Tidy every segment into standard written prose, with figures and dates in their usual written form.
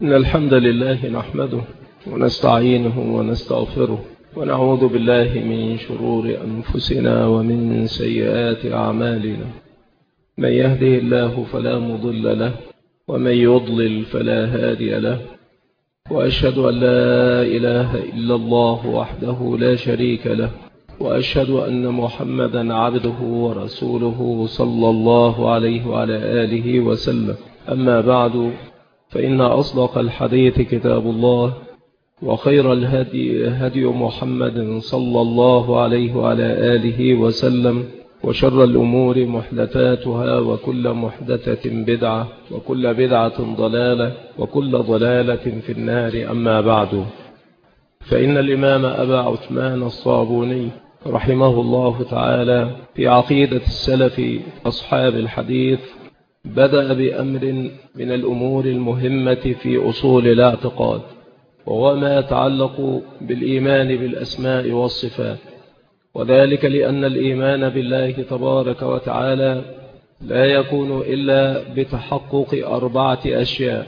إن الحمد لله نحمده ونستعينه ونستغفره ونعوذ بالله من شرور أنفسنا ومن سيئات أعمالنا. من يهده الله فلا مضل له ومن يضلل فلا هادي له، وأشهد أن لا إله إلا الله وحده لا شريك له، وأشهد أن محمدا عبده ورسوله صلى الله عليه وعلى آله وسلم. أما بعد، فإن أصدق الحديث كتاب الله، وخير الهدي هدي محمد صلى الله عليه وعلى آله وسلم، وشر الأمور محدثاتها، وكل محدثة بدعة، وكل بدعة ضلالة، وكل ضلالة في النار. أما بعد، فإن الإمام أبا عثمان الصابوني رحمه الله تعالى في عقيدة السلف أصحاب الحديث بدأ بأمر من الأمور المهمة في أصول الاعتقاد، وهو ما يتعلق بالإيمان بالأسماء والصفات، وذلك لأن الإيمان بالله تبارك وتعالى لا يكون إلا بتحقق 4 أشياء: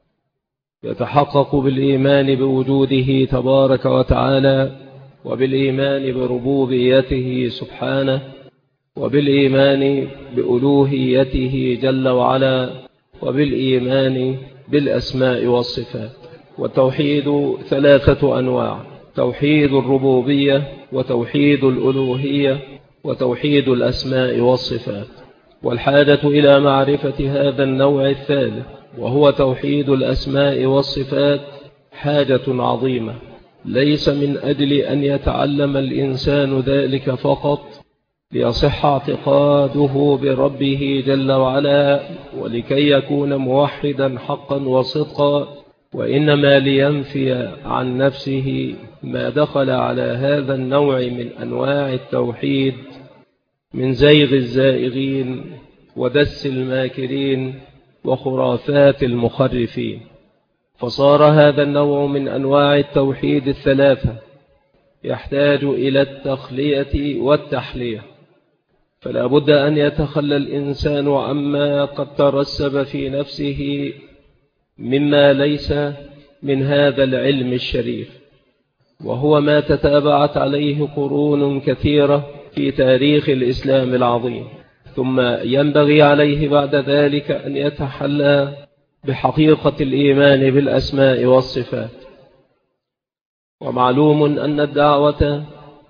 يتحقق بالإيمان بوجوده تبارك وتعالى، وبالإيمان بربوبيته سبحانه، وبالإيمان بألوهيته جل وعلا، وبالإيمان بالأسماء والصفات. والتوحيد 3 أنواع: توحيد الربوبية، وتوحيد الألوهية، وتوحيد الأسماء والصفات. والحاجة إلى معرفة هذا النوع الثالث، وهو توحيد الأسماء والصفات، حاجة عظيمة، ليس من أجل أن يتعلم الإنسان ذلك فقط ليصح اعتقاده بربه جل وعلا ولكي يكون موحدا حقا وصدقا، وإنما لينفي عن نفسه ما دخل على هذا النوع من أنواع التوحيد من زيغ الزائغين ودس الماكرين وخرافات المخرفين. فصار هذا النوع من أنواع التوحيد 3 يحتاج إلى التخلية والتحلية، فلا بد أن يتخلى الإنسان عما قد ترسب في نفسه مما ليس من هذا العلم الشريف، وهو ما تتابعت عليه قرون كثيرة في تاريخ الإسلام العظيم. ثم ينبغي عليه بعد ذلك أن يتحلى بحقيقة الإيمان بالأسماء والصفات. ومعلوم أن الدعوة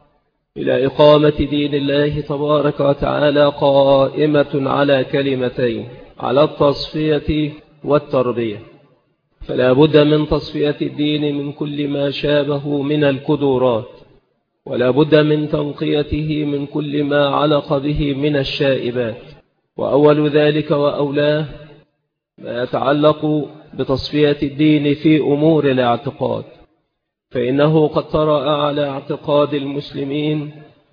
إلى إقامة دين الله تبارك وتعالى قائمة على كلمتين: على التصفية والتربية. فلا بد من تصفية الدين من كل ما شابه من الكدورات، ولا بد من تنقيته من كل ما علق به من الشائبات. وأول ذلك وأولاه ما يتعلق بتصفية الدين في أمور الاعتقاد، فإنه قد طرأ على اعتقاد المسلمين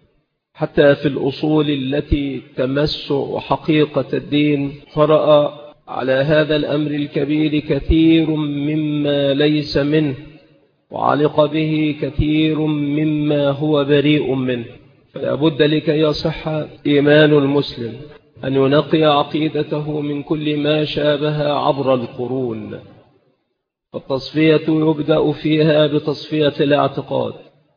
حتى في الأصول التي تمس حقيقة الدين، طرأ على هذا الأمر الكبير كثير مما ليس منه، وعلق به كثير مما هو بريء منه. فلا بد لكي يصح إيمان المسلم أن ينقي عقيدته من كل ما شابه عبر القرون. فالتصفية يبدأ فيها بتصفية الاعتقاد،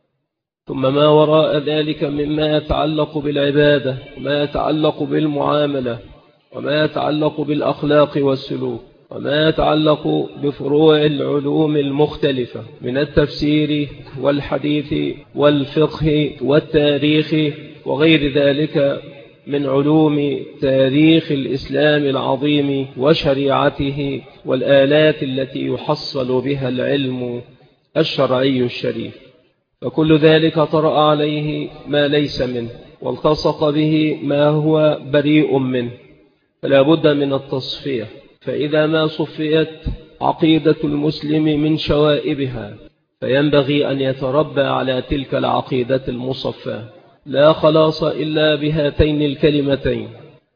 ثم ما وراء ذلك مما يتعلق بالعبادة، وما يتعلق بالمعاملة، وما يتعلق بالأخلاق والسلوك، وما يتعلق بفروع العلوم المختلفة من التفسير والحديث والفقه والتاريخ وغير ذلك من علوم تاريخ الإسلام العظيم وشريعته والآلات التي يحصل بها العلم الشرعي الشريف. فكل ذلك طرأ عليه ما ليس منه، والتصق به ما هو بريء منه. فلا بد من التصفية. فإذا ما صفيت عقيدة المسلم من شوائبها، فينبغي أن يتربى على تلك العقيدة المصفاة. لا خلاص إلا بهاتين الكلمتين،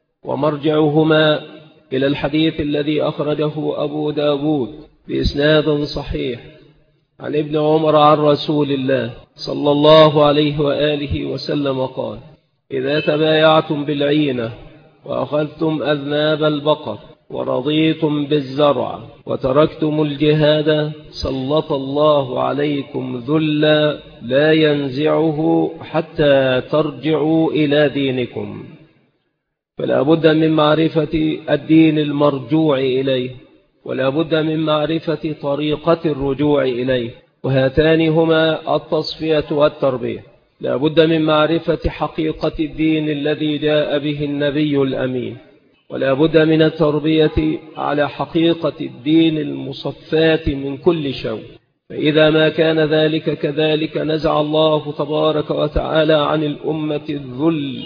ومرجعهما إلى الحديث الذي أخرجه أبو داود بإسناد صحيح عن ابن عمر عن رسول الله صلى الله عليه وآله وسلم قال: إذا تبايعتم بالعينة وأخذتم أذناب البقر ورضيتم بالزرع وتركتم الجهاد سلط الله عليكم ذلا لا ينزعه حتى ترجعوا إلى دينكم. فلا بد من معرفة الدين المرجوع إليه، ولا بد من معرفة طريقة الرجوع إليه، وهاتان هما التصفية والتربية. لا بد من معرفة حقيقة الدين الذي جاء به النبي الأمين، ولا بد من التربية على حقيقة الدين المصفاة من كل شوء. فإذا ما كان ذلك كذلك نزع الله تبارك وتعالى عن الأمة الذل،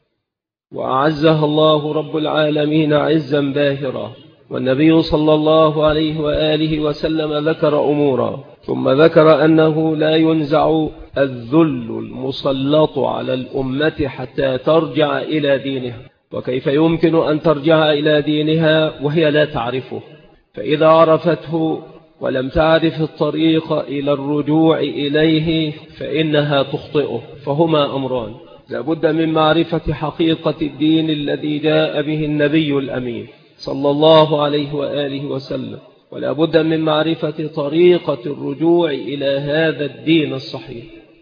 وأعزها الله رب العالمين عزا باهرا. والنبي صلى الله عليه وآله وسلم ذكر أمورا، ثم ذكر أنه لا ينزع الذل المسلط على الأمة حتى ترجع إلى دينها. وكيف يمكن أن ترجع إلى دينها وهي لا تعرفه؟ فإذا عرفته ولم تعرف الطريق إلى الرجوع إليه فإنها تخطئه. فهما أمران: لا بد من معرفة حقيقة الدين الذي جاء به النبي الأمين صلى الله عليه وآله وسلم، ولا بد من معرفة طريقة الرجوع إلى هذا الدين الصحيح.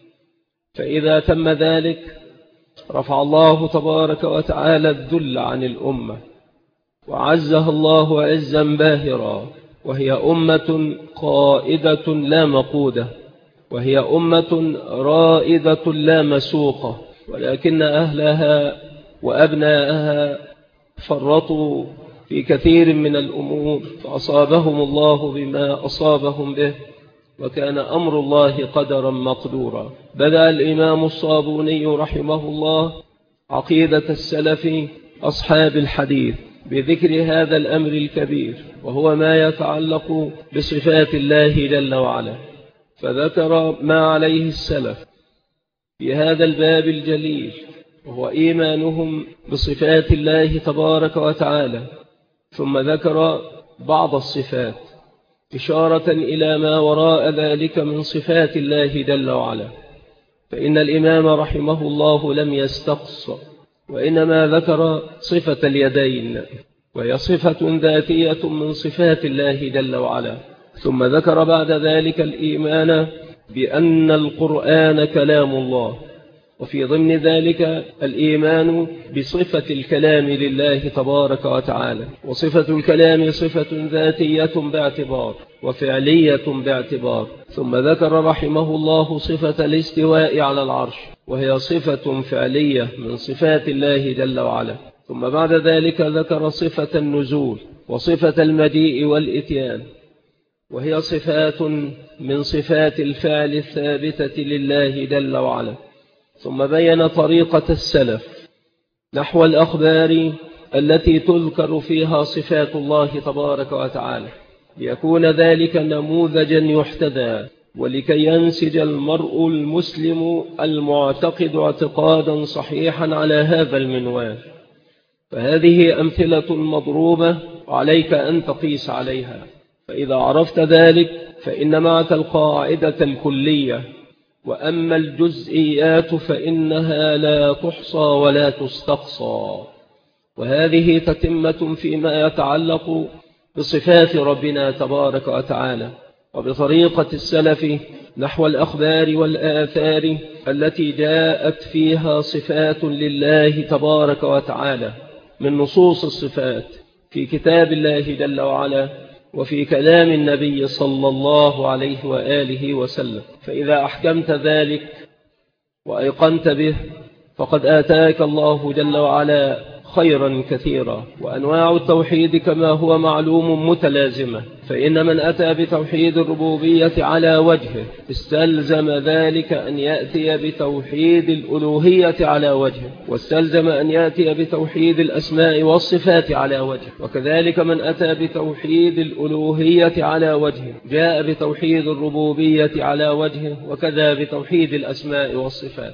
فإذا تم ذلك رفع الله تبارك وتعالى الذل عن الأمة، وعزها الله عزا باهرا، وهي أمة قائدة لا مقودة، وهي أمة رائدة لا مسوقة، ولكن أهلها وأبناءها فرطوا في كثير من الأمور فأصابهم الله بما أصابهم به، وكان أمر الله قدرا مقدورا. بدأ الإمام الصابوني رحمه الله عقيدة السلف أصحاب الحديث بذكر هذا الأمر الكبير، وهو ما يتعلق بصفات الله جل وعلا، فذكر ما عليه السلف في هذا الباب الجليل، وهو إيمانهم بصفات الله تبارك وتعالى، ثم ذكر بعض الصفات إشارة إلى ما وراء ذلك من صفات الله جل وعلا. فإن الإمام رحمه الله لم يستقص، وإنما ذكر صفة اليدين، وهي صفة ذاتية من صفات الله جل وعلا. ثم ذكر بعد ذلك الإيمان بأن القرآن كلام الله، وفي ضمن ذلك الإيمان بصفة الكلام لله تبارك وتعالى. وصفة الكلام صفة ذاتية باعتبار وفعلية باعتبار. ثم ذكر رحمه الله صفة الاستواء على العرش، وهي صفة فعلية من صفات الله جل وعلا. ثم بعد ذلك ذكر صفة النزول وصفة المجيء والإتيان، وهي صفات من صفات الفعل الثابتة لله جل وعلا. ثم بين طريقة السلف نحو الأخبار التي تذكر فيها صفات الله تبارك وتعالى، ليكون ذلك نموذجا يحتذى، ولكي ينسج المرء المسلم المعتقد اعتقادا صحيحا على هذا المنوال. فهذه أمثلة مضروبة عليك أن تقيس عليها. فإذا عرفت ذلك فإن معك القاعدة الكلية، وأما الجزئيات فإنها لا تحصى ولا تستقصى. وهذه تتمة فيما يتعلق بصفات ربنا تبارك وتعالى، وبطريقة السلف نحو الأخبار والآثار التي جاءت فيها صفات لله تبارك وتعالى من نصوص الصفات في كتاب الله جل وعلا وفي كلام النبي صلى الله عليه وآله وسلم. فإذا أحكمت ذلك وأيقنت به فقد آتاك الله جل وعلا خيرا كثيرا. وأنواع التوحيد كما هو معلوم متلازمة، فإن من أتى بتوحيد الربوبية على وجهه استلزم ذلك أن يأتي بتوحيد الألوهية على وجهه، واستلزم أن يأتي بتوحيد الأسماء والصفات على وجهه. وكذلك من أتى بتوحيد الألوهية على وجهه جاء بتوحيد الربوبية على وجهه، وكذا بتوحيد الأسماء والصفات.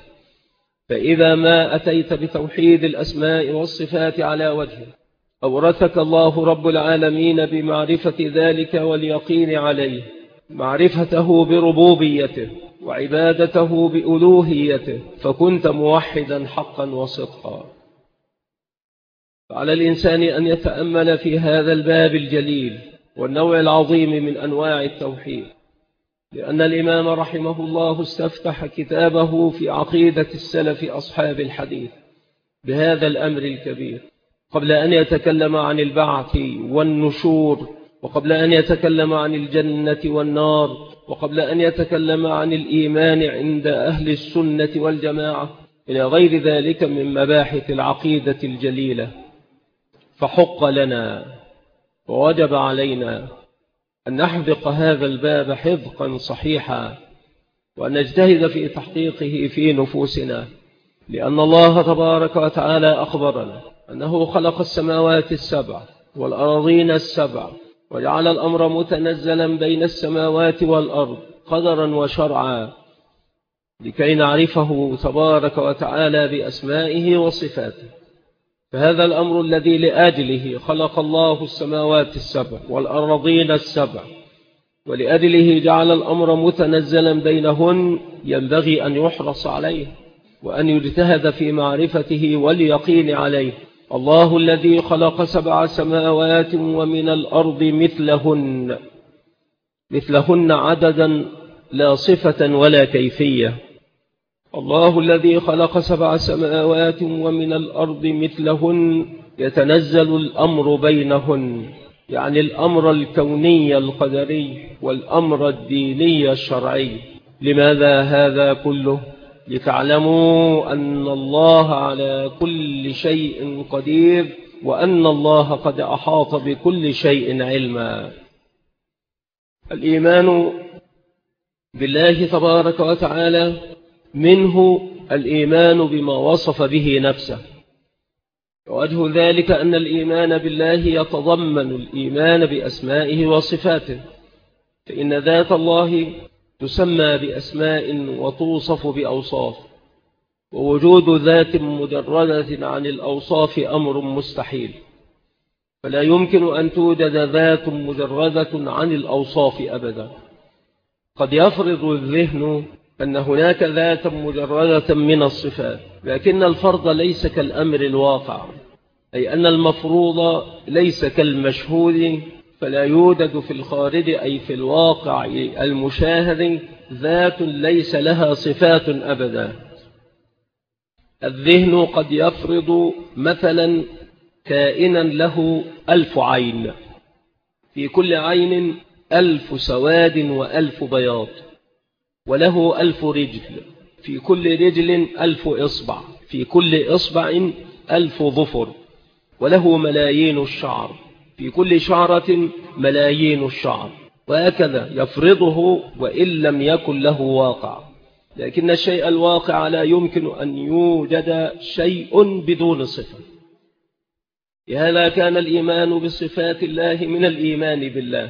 فإذا ما أتيت بتوحيد الأسماء والصفات على وجهه أورثك الله رب العالمين بمعرفة ذلك واليقين عليه، معرفته بربوبيته وعبادته بألوهيته، فكنت موحدا حقا وصدقا. فعلى الإنسان أن يتأمل في هذا الباب الجليل والنوع العظيم من أنواع التوحيد، لأن الإمام رحمه الله استفتح كتابه في عقيدة السلف أصحاب الحديث بهذا الأمر الكبير، قبل أن يتكلم عن البعث والنشور، وقبل أن يتكلم عن الجنة والنار، وقبل أن يتكلم عن الإيمان عند أهل السنة والجماعة إلى غير ذلك من مباحث العقيدة الجليلة. فحق لنا ووجب علينا أن نحذق هذا الباب حذقا صحيحا، وأن نجتهد في تحقيقه في نفوسنا، لأن الله تبارك وتعالى أخبرنا أنه خلق السماوات السبع والأراضين السبع، وجعل الأمر متنزلا بين السماوات والأرض قدرا وشرعا، لكي نعرفه تبارك وتعالى بأسمائه وصفاته. فهذا الأمر الذي لأجله خلق الله السماوات السبع والأراضين السبع، ولأجله جعل الأمر متنزلا بينهن، ينبغي أن يحرص عليه وأن يجتهد في معرفته واليقين عليه. الله الذي خلق 7 سماوات ومن الأرض مثلهن عددا لا صفة ولا كيفية. الله الذي خلق 7 سماوات ومن الأرض مثلهن يتنزل الأمر بينهن، يعني الأمر الكوني القدري والأمر الديني الشرعي. لماذا هذا كله؟ لتعلموا أن الله على كل شيء قدير، وأن الله قد أحاط بكل شيء علما. الإيمان بالله تبارك وتعالى منه الإيمان بما وصف به نفسه، ووجه ذلك أن الإيمان بالله يتضمن الإيمان بأسمائه وصفاته، فإن ذات الله تسمى بأسماء وتوصف بأوصاف، ووجود ذات مجردة عن الأوصاف أمر مستحيل، فلا يمكن أن توجد ذات مجردة عن الأوصاف أبدا. قد يفرض الذهن أن هناك ذات مجردة من الصفات، لكن الفرض ليس كالأمر الواقع، أي أن المفروض ليس كالمشهود، فلا يوجد في الخارج أي في الواقع المشاهد ذات ليس لها صفات أبدا. الذهن قد يفرض مثلا كائنا له 1000 عين، في كل عين 1000 سواد و1000 بياض، وله 1000 رجل، في كل رجل 1000 إصبع، في كل إصبع 1000 ظفر، وله ملايين الشعر، في كل شعرة ملايين الشعر، وهكذا يفرضه وإن لم يكن له واقع. لكن الشيء الواقع لا يمكن أن يوجد شيء بدون صفة. لهذا كان الإيمان بصفات الله من الإيمان بالله.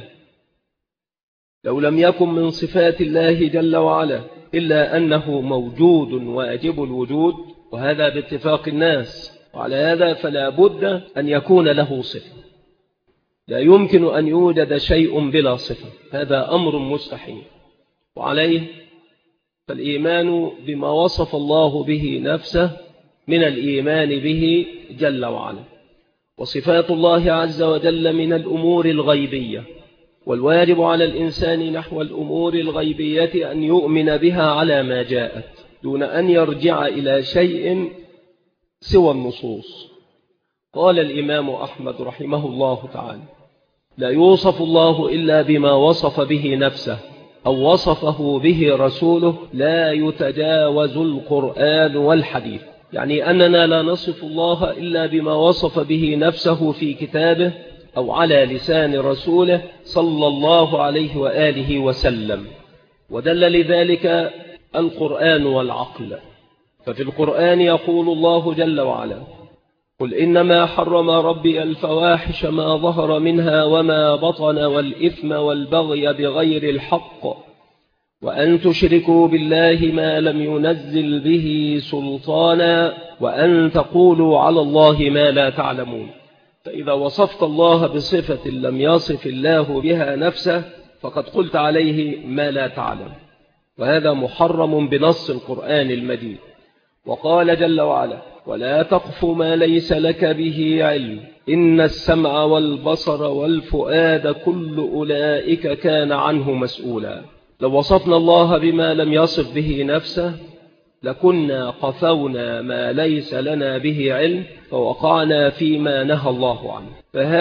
لو لم يكن من صفات الله جل وعلا إلا أنه موجود واجب الوجود، وهذا باتفاق الناس، وعلى هذا فلا بد أن يكون له صفة. لا يمكن أن يوجد شيء بلا صفة، هذا أمر مستحيل. وعليه فالإيمان بما وصف الله به نفسه من الإيمان به جل وعلا. وصفات الله عز وجل من الأمور الغيبية، والواجب على الإنسان نحو الأمور الغيبية أن يؤمن بها على ما جاءت، دون أن يرجع إلى شيء سوى النصوص. قال الإمام أحمد رحمه الله تعالى: لا يوصف الله إلا بما وصف به نفسه أو وصفه به رسوله، لا يتجاوز القرآن والحديث. يعني أننا لا نصف الله إلا بما وصف به نفسه في كتابه أو على لسان رسوله صلى الله عليه وآله وسلم. ودل لذلك القرآن والعقل. ففي القرآن يقول الله جل وعلا: قل إنما حرم ربي الفواحش ما ظهر منها وما بطن والإثم والبغي بغير الحق وأن تشركوا بالله ما لم ينزل به سلطانا وأن تقولوا على الله ما لا تعلمون. فإذا وصفت الله بصفة لم يصف الله بها نفسه فقد قلت عليه ما لا تعلم، وهذا محرم بنص القرآن المجيد. وقال جل وعلا: ولا تقف ما ليس لك به علم إن السمع والبصر والفؤاد كل أولئك كان عنه مسؤولا. لو وصفنا الله بما لم يصف به نفسه لكنا قفونا ما ليس لنا به علم فوقعنا فيما نهى الله عنه.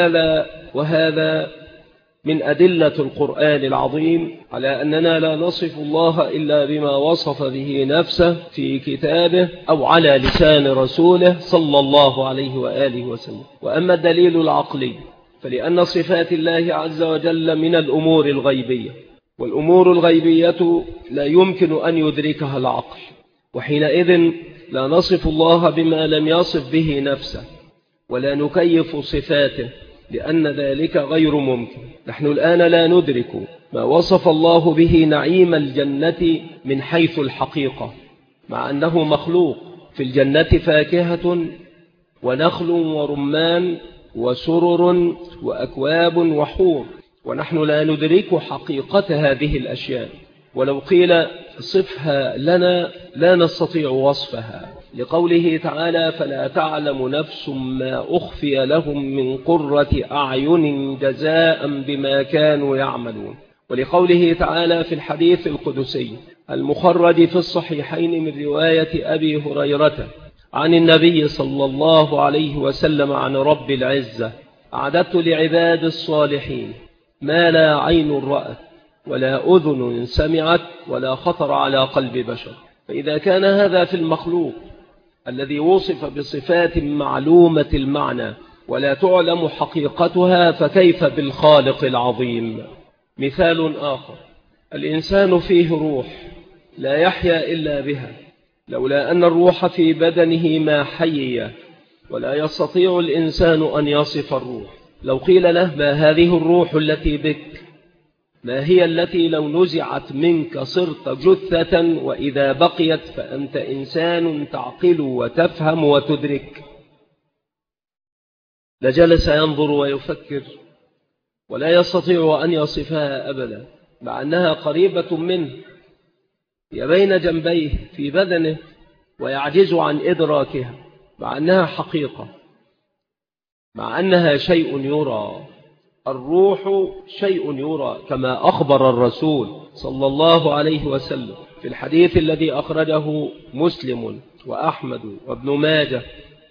وهذا من أدلة القرآن العظيم على أننا لا نصف الله إلا بما وصف به نفسه في كتابه أو على لسان رسوله صلى الله عليه وآله وسلم. وأما الدليل العقلي فلأن صفات الله عز وجل من الأمور الغيبية، والأمور الغيبية لا يمكن أن يدركها العقل، وحينئذ لا نصف الله بما لم يصف به نفسه ولا نكيف صفاته لأن ذلك غير ممكن. نحن الآن لا ندرك ما وصف الله به نعيم الجنة من حيث الحقيقة، مع أنه مخلوق. في الجنة فاكهة ونخل ورمان وسرر وأكواب وحور، ونحن لا ندرك حقيقة هذه الأشياء، ولو قيل صفها لنا لا نستطيع وصفها، لقوله تعالى فلا تعلم نفس ما أخفي لهم من قرة أعين جزاء بما كانوا يعملون، ولقوله تعالى في الحديث القدسي المخرج في الصحيحين من رواية أبي هريرة عن النبي صلى الله عليه وسلم عن رب العزة أعددت لعباد الصالحين ما لا عين رأت ولا أذن سمعت ولا خطر على قلب بشر. فإذا كان هذا في المخلوق الذي وصف بصفات معلومة المعنى ولا تعلم حقيقتها فكيف بالخالق العظيم؟ مثال آخر: الإنسان فيه روح لا يحيا إلا بها، لولا أن الروح في بدنه ما حيي، ولا يستطيع الإنسان أن يصف الروح. لو قيل له ما هذه الروح التي بك؟ ما هي التي لو نزعت منك صرت جثة وإذا بقيت فأنت إنسان تعقل وتفهم وتدرك؟ لجلس ينظر ويفكر ولا يستطيع أن يصفها أبدا، مع أنها قريبة منه، هي بين جنبيه في بدنه ويعجز عن إدراكها، مع أنها حقيقة، مع أنها شيء يرى. الروح شيء يرى كما أخبر الرسول صلى الله عليه وسلم في الحديث الذي أخرجه مسلم وأحمد وابن ماجه،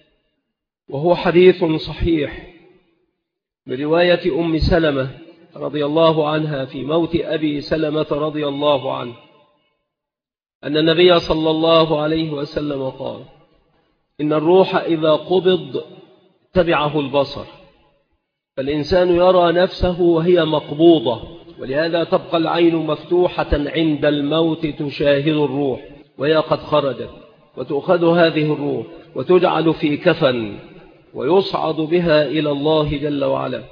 وهو حديث صحيح من رواية أم سلمة رضي الله عنها في موت أبي سلمة رضي الله عنه أن النبي صلى الله عليه وسلم قال إن الروح إذا قبض تبعه البصر، فالإنسان يرى نفسه وهي مقبوضة، ولهذا تبقى العين مفتوحة عند الموت تشاهد الروح وهي قد خرجت، وتؤخذ هذه الروح وتجعل في كفن ويصعد بها إلى الله جل وعلا.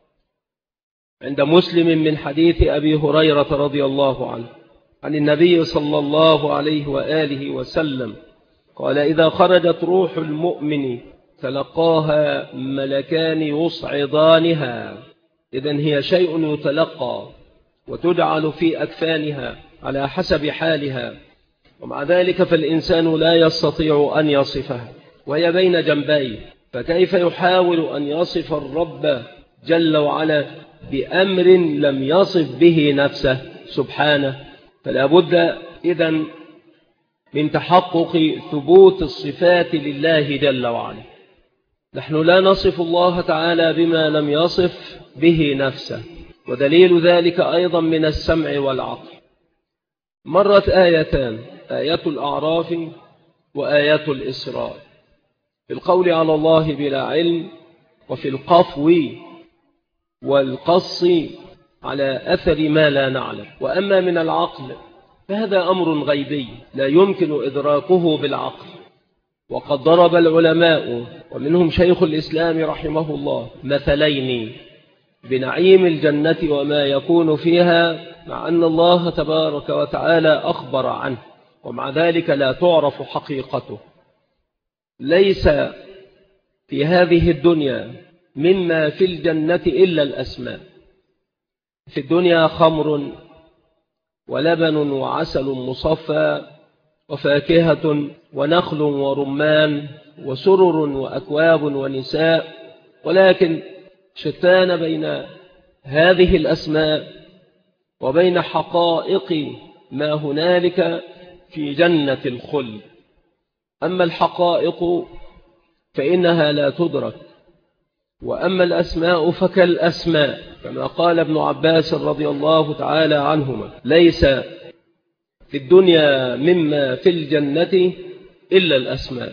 عند مسلم من حديث أبي هريرة رضي الله عنه عن النبي صلى الله عليه وآله وسلم قال إذا خرجت روح المؤمن تلقاها ملكان يصعدانها، إذن هي شيء يتلقى وتجعل في أكفانها على حسب حالها، ومع ذلك فالإنسان لا يستطيع أن يصفها وهي بين جنبيه، فكيف يحاول أن يصف الرب جل وعلا بأمر لم يصف به نفسه سبحانه؟ فلا بد إذن من تحقق ثبوت الصفات لله جل وعلا. نحن لا نصف الله تعالى بما لم يصف به نفسه، ودليل ذلك أيضا من السمع والعقل. مرت آيتان، آية الأعراف وآية الإسراء، في القول على الله بلا علم، وفي القفو والقص على أثر ما لا نعلم. وأما من العقل فهذا أمر غيبي لا يمكن إدراكه بالعقل، وقد ضرب العلماء ومنهم شيخ الإسلام رحمه الله مثلين بنعيم الجنة وما يكون فيها، مع أن الله تبارك وتعالى أخبر عنه، ومع ذلك لا تعرف حقيقته. ليس في هذه الدنيا مما في الجنة إلا الأسماء. في الدنيا خمر ولبن وعسل مصفى وفاكهة ونخل ورمان وسرر وأكواب ونساء، ولكن شتان بين هذه الأسماء وبين حقائق ما هنالك في جنة الخلد. أما الحقائق فإنها لا تدرك، وأما الأسماء فكالأسماء، كما قال ابن عباس رضي الله تعالى عنهما: ليس في الدنيا مما في الجنة إلا الأسماء.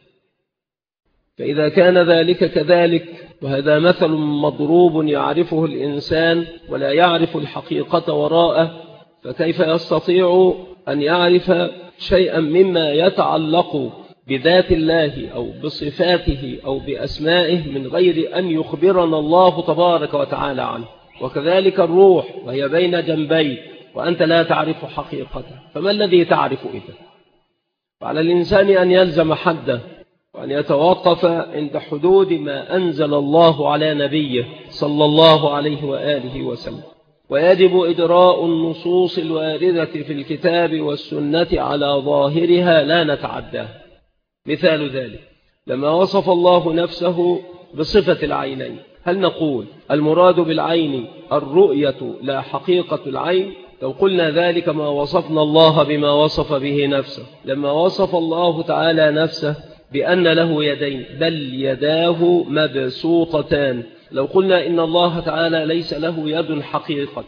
فإذا كان ذلك كذلك، وهذا مثل مضروب يعرفه الإنسان ولا يعرف الحقيقة وراءه، فكيف يستطيع أن يعرف شيئا مما يتعلق بذات الله أو بصفاته أو بأسمائه من غير أن يخبرنا الله تبارك وتعالى عنه؟ وكذلك الروح وهي بين جنبي وأنت لا تعرف حقيقته، فما الذي تعرف إذا؟ فعلى الإنسان أن يلزم حده وأن يتوقف عند حدود ما أنزل الله على نبيه صلى الله عليه وآله وسلم، ويجب إدراء النصوص الواردة في الكتاب والسنة على ظاهرها لا نتعداها. مثال ذلك لما وصف الله نفسه بصفة العينين، هل نقول المراد بالعين الرؤية لا حقيقة العين؟ لو قلنا ذلك ما وصفنا الله بما وصف به نفسه. لما وصف الله تعالى نفسه بأن له يدين، بل يداه مبسوطتان، لو قلنا إن الله تعالى ليس له يد حقيقة،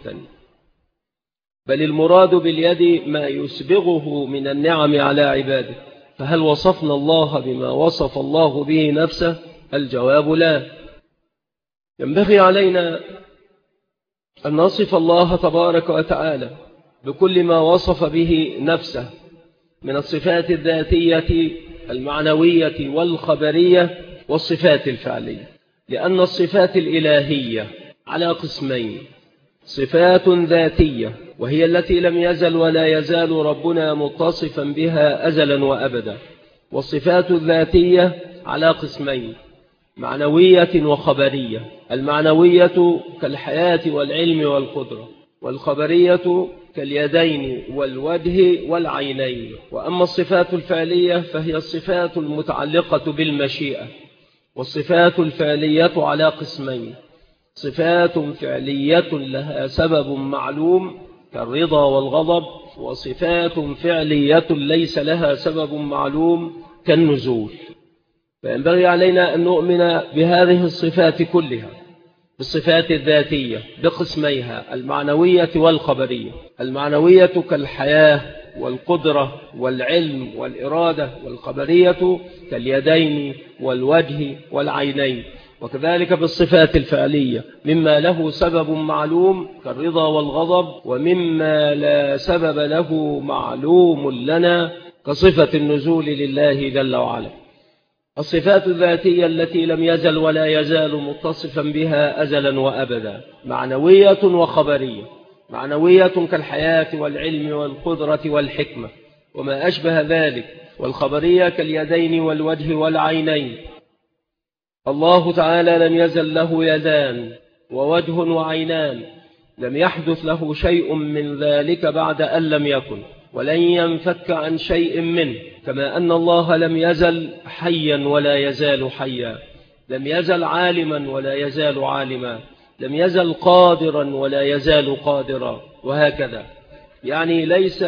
بل المراد باليد ما يسبغه من النعم على عباده، فهل وصفنا الله بما وصف الله به نفسه؟ الجواب لا. ينبغي علينا أن نصف الله تبارك وتعالى بكل ما وصف به نفسه من الصفات الذاتية المعنوية والخبرية والصفات الفعلية، لأن الصفات الإلهية على قسمين: صفات ذاتية وهي التي لم يزل ولا يزال ربنا متصفا بها أزلا وأبدا، والصفات الذاتية على قسمين: معنوية وخبرية. المعنوية كالحياة والعلم والقدرة، والخبرية كاليدين والوجه والعينين. وأما الصفات الفعلية فهي الصفات المتعلقة بالمشيئة، والصفات الفعلية على قسمين: صفات فعلية لها سبب معلوم كالرضا والغضب، وصفات فعلية ليس لها سبب معلوم كالنزول. فينبغي علينا أن نؤمن بهذه الصفات كلها، بالصفات الذاتية بقسميها: المعنوية والخبرية. المعنوية كالحياة والقدرة والعلم والإرادة، والخبرية كاليدين والوجه والعينين. وكذلك بالصفات الفعلية مما له سبب معلوم كالرضا والغضب، ومما لا سبب له معلوم لنا كصفة النزول لله جل وعلا. الصفات الذاتية التي لم يزل ولا يزال متصفا بها أزلا وأبدا معنوية وخبرية: معنوية كالحياة والعلم والقدرة والحكمة وما أشبه ذلك، والخبرية كاليدين والوجه والعينين. الله تعالى لم يزل له يدان ووجه وعينان، لم يحدث له شيء من ذلك بعد أن لم يكن، ولن ينفك عن شيء منه، كما أن الله لم يزل حيا ولا يزال حيا، لم يزل عالما ولا يزال عالما، لم يزل قادرا ولا يزال قادرا، وهكذا. يعني ليس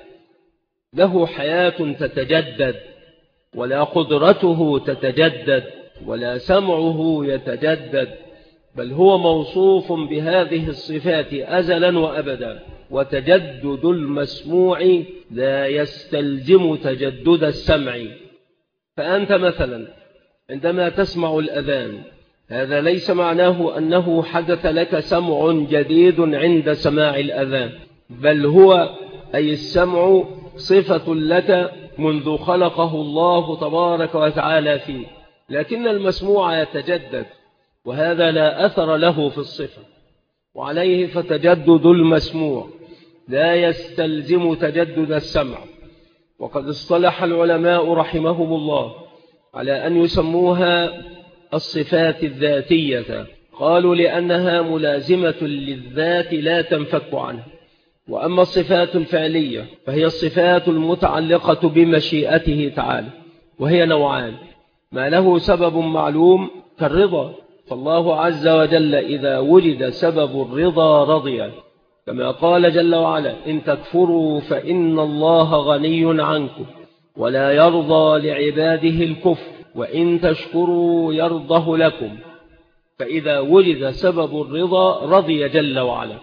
له حياة تتجدد، ولا قدرته تتجدد، ولا سمعه يتجدد، بل هو موصوف بهذه الصفات أزلا وأبدا. وتجدد المسموع لا يستلزم تجدد السمع. فأنت مثلا عندما تسمع الأذان، هذا ليس معناه أنه حدث لك سمع جديد عند سماع الأذان، بل هو أي السمع صفة لك منذ خلقه الله تبارك وتعالى فيه، لكن المسموع يتجدد، وهذا لا أثر له في الصفة، وعليه فتجدد المسموع لا يستلزم تجدد السمع. وقد اصطلح العلماء رحمهم الله على أن يسموها الصفات الذاتية، قالوا لأنها ملازمة للذات لا تنفك عنها، وأما الصفات الفعلية فهي الصفات المتعلقة بمشيئته تعالى، وهي نوعان: ما له سبب معلوم كالرضا، فالله عز وجل إذا وجد سبب الرضا رضي، كما قال جل وعلا: إن تكفروا فإن الله غني عنكم ولا يرضى لعباده الكفر وإن تشكروا يرضه لكم. فإذا وجد سبب الرضا رضي جل وعلا.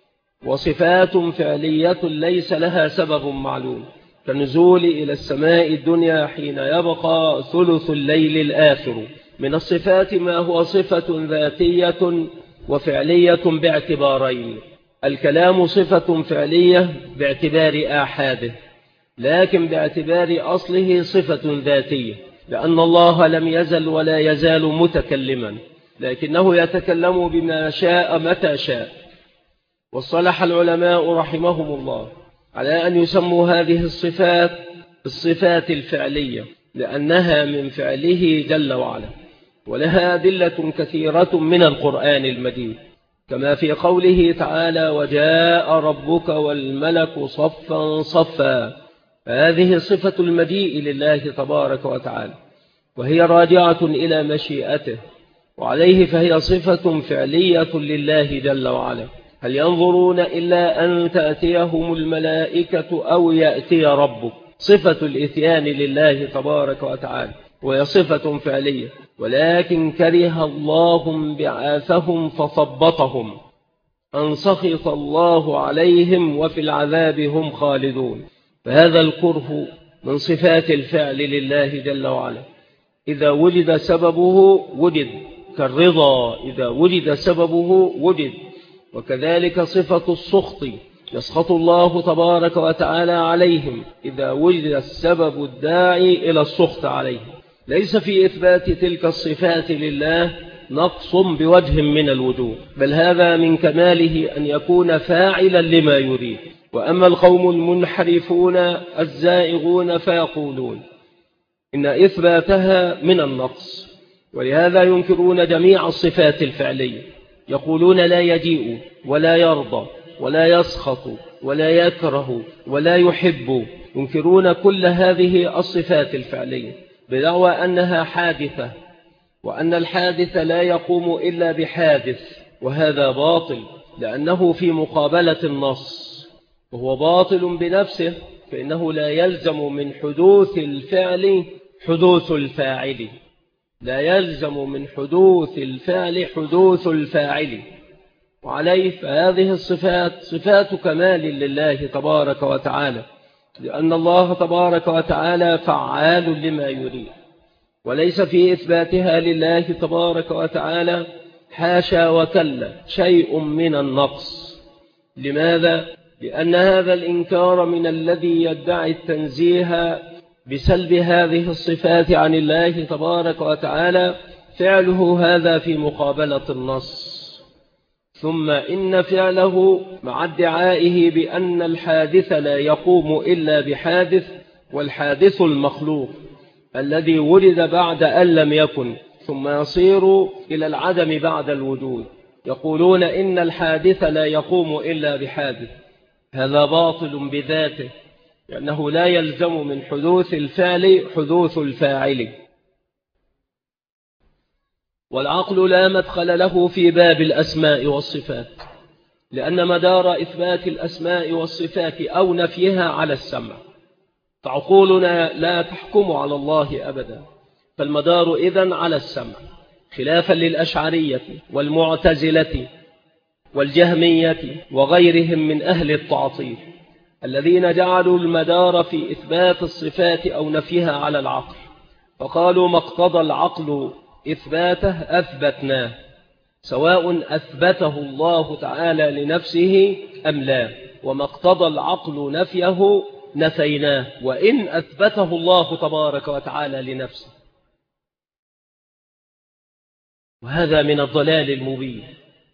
وصفات فعلية ليس لها سبب معلوم كالنزول إلى السماء الدنيا حين يبقى ثلث الليل الآخر. من الصفات ما هو صفة ذاتية وفعلية باعتبارين: الكلام صفة فعلية باعتبار آحاده، لكن باعتبار أصله صفة ذاتية، لأن الله لم يزل ولا يزال متكلما، لكنه يتكلم بما شاء متى شاء. واصطلح العلماء رحمهم الله على أن يسموا هذه الصفات الصفات الفعلية، لأنها من فعله جل وعلا، ولها أدلة كثيرة من القرآن المجيد، كما في قوله تعالى: وجاء ربك والملك صفا صفا. هذه صفة المجيء لله تبارك وتعالى، وهي راجعة إلى مشيئته، وعليه فهي صفة فعلية لله جل وعلا. هل ينظرون إلا أن تأتيهم الملائكة أو يأتي ربك؟ صفة الإتيان لله تبارك وتعالى، وهي صفة فعلية، ولكن كره الله بعاثهم فثبطهم أن سخط الله عليهم وفي العذاب هم خالدون. فهذا الكره من صفات الفعل لله جل وعلا. إذا وجد سببه وجد، كالرضا إذا وجد سببه وجد. وكذلك صفة السخط، يسخط الله تبارك وتعالى عليهم إذا وجد السبب الداعي إلى السخط عليهم. ليس في إثبات تلك الصفات لله نقص بوجه من الوجوه، بل هذا من كماله أن يكون فاعلا لما يريد. وأما القوم المنحرفون الزائغون فيقولون إن إثباتها من النقص، ولهذا ينكرون جميع الصفات الفعلية، يقولون لا يجيء ولا يرضى ولا يسخط ولا يكره ولا يحب. ينكرون كل هذه الصفات الفعلية بدعوى أنها حادثة، وأن الحادث لا يقوم إلا بحادث، وهذا باطل لأنه في مقابلة النص، وهو باطل بنفسه، فإنه لا يلزم من حدوث الفعل حدوث الفاعل، لا يلزم من حدوث الفعل حدوث الفاعل. وعليه فهذه الصفات صفات كمال لله تبارك وتعالى، لأن الله تبارك وتعالى فعال لما يريد، وليس في إثباتها لله تبارك وتعالى حاشا وكلا شيء من النقص. لماذا؟ لأن هذا الإنكار من الذي يدعي التنزيه بسلب هذه الصفات عن الله تبارك وتعالى، فعله هذا في مقابلة النص. ثم إن فعله مع ادعائه بأن الحادث لا يقوم إلا بحادث، والحادث المخلوق الذي ولد بعد أن لم يكن ثم يصير إلى العدم بعد الوجود، يقولون إن الحادث لا يقوم إلا بحادث. هذا باطل بذاته، لأنه لا يلزم من حدوث الفعل حدوث الفاعل. والعقل لا مدخل له في باب الأسماء والصفات، لأن مدار إثبات الأسماء والصفات أو نفيها على السمع، فعقولنا لا تحكم على الله أبدا، فالمدار إذن على السمع، خلافا للأشعرية والمعتزلة والجهمية وغيرهم من أهل التعطيل، الذين جعلوا المدار في إثبات الصفات أو نفيها على العقل، فقالوا ما اقتضى العقل إثباته أثبتناه، سواء أثبته الله تعالى لنفسه أم لا، وما اقتضى العقل نفيه نفيناه وإن أثبته الله تبارك وتعالى لنفسه. وهذا من الضلال المبين.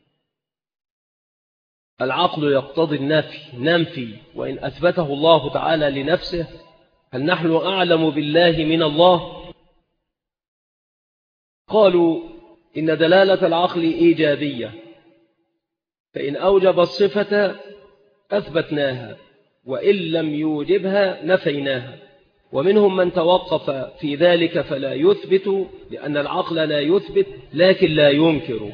العقل يقتضي النفي، ننفي وإن أثبته الله تعالى لنفسه. هل نحن أعلم بالله من الله؟ قالوا إن دلالة العقل إيجابية، فإن أوجب الصفة أثبتناها، وإن لم يوجبها نفيناها. ومنهم من توقف في ذلك فلا يثبت، لأن العقل لا يثبت لكن لا ينكر،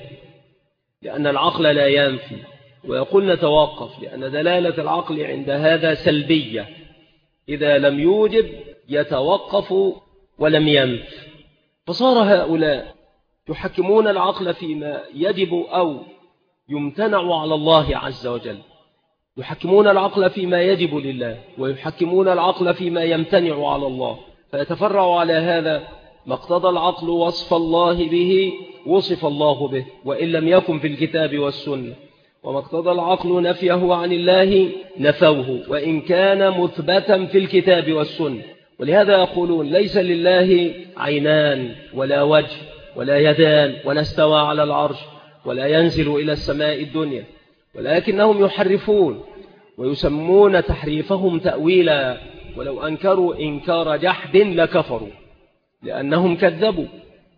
لأن العقل لا ينفي، ويقول نتوقف لأن دلالة العقل عند هذا سلبية، إذا لم يوجب يتوقف ولم ينف. فصار هؤلاء يحكمون العقل فيما يجب أو يمتنع على الله عز وجل، يحكمون العقل فيما يجب لله، ويحكمون العقل فيما يمتنع على الله، فيتفرع على هذا ما اقتضى العقل وصف الله به وصف الله به وإن لم يكن في الكتاب والسنة، وما اقتضى العقل نفيه عن الله نفوه وإن كان مثبتا في الكتاب والسنة. ولهذا يقولون ليس لله عينان ولا وجه ولا يدان ولا استوى على العرش ولا ينزل إلى السماء الدنيا، ولكنهم يحرفون ويسمون تحريفهم تأويلا، ولو أنكروا إنكار جحد لكفروا لأنهم كذبوا،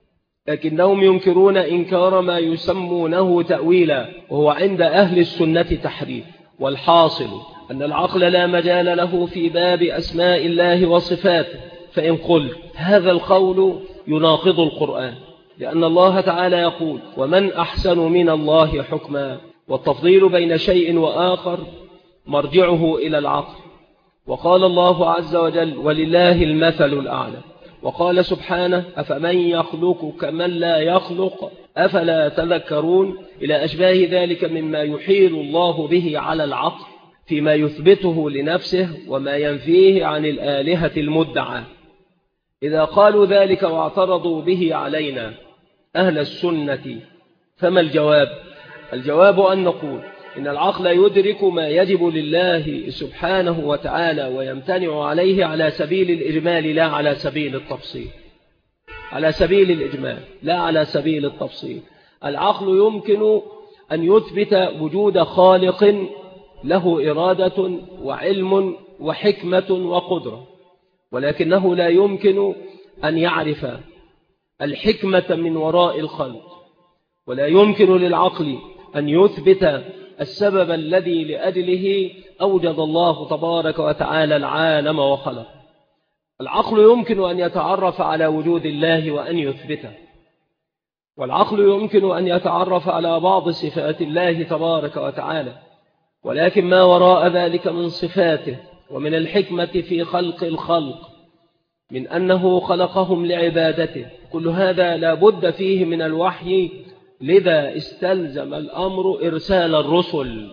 لكنهم ينكرون إنكار ما يسمونه تأويلا، وهو عند أهل السنة تحريف. والحاصل أن العقل لا مجال له في باب أسماء الله وصفاته، فإن قلت هذا القول يناقض القرآن، لأن الله تعالى يقول ومن أحسن من الله حكما، والتفضيل بين شيء وآخر مرجعه إلى العقل. وقال الله عز وجل ولله المثل الأعلى، وقال سبحانه أفمن يخلق كمن لا يخلق أفلا تذكرون، إلى أشباه ذلك مما يحيل الله به على العقل فيما يثبته لنفسه وما ينفيه عن الآلهة المدعى. إذا قالوا ذلك واعترضوا به علينا أهل السنة فما الجواب؟ الجواب أن نقول إن العقل يدرك ما يجب لله سبحانه وتعالى ويمتنع عليه على سبيل الإجمال لا على سبيل التفصيل، على سبيل الإجمال لا على سبيل التفصيل. العقل يمكن أن يثبت وجود خالق له إرادة وعلم وحكمة وقدرة، ولكنه لا يمكن أن يعرف الحكمة من وراء الخلق، ولا يمكن للعقل أن يثبت السبب الذي لأجله أوجد الله تبارك وتعالى العالم وخلق. العقل يمكن أن يتعرف على وجود الله وأن يثبته، والعقل يمكن أن يتعرف على بعض صفات الله تبارك وتعالى، ولكن ما وراء ذلك من صفاته ومن الحكمة في خلق الخلق من أنه خلقهم لعبادته، كل هذا لا بد فيه من الوحي، لذا استلزم الأمر إرسال الرسل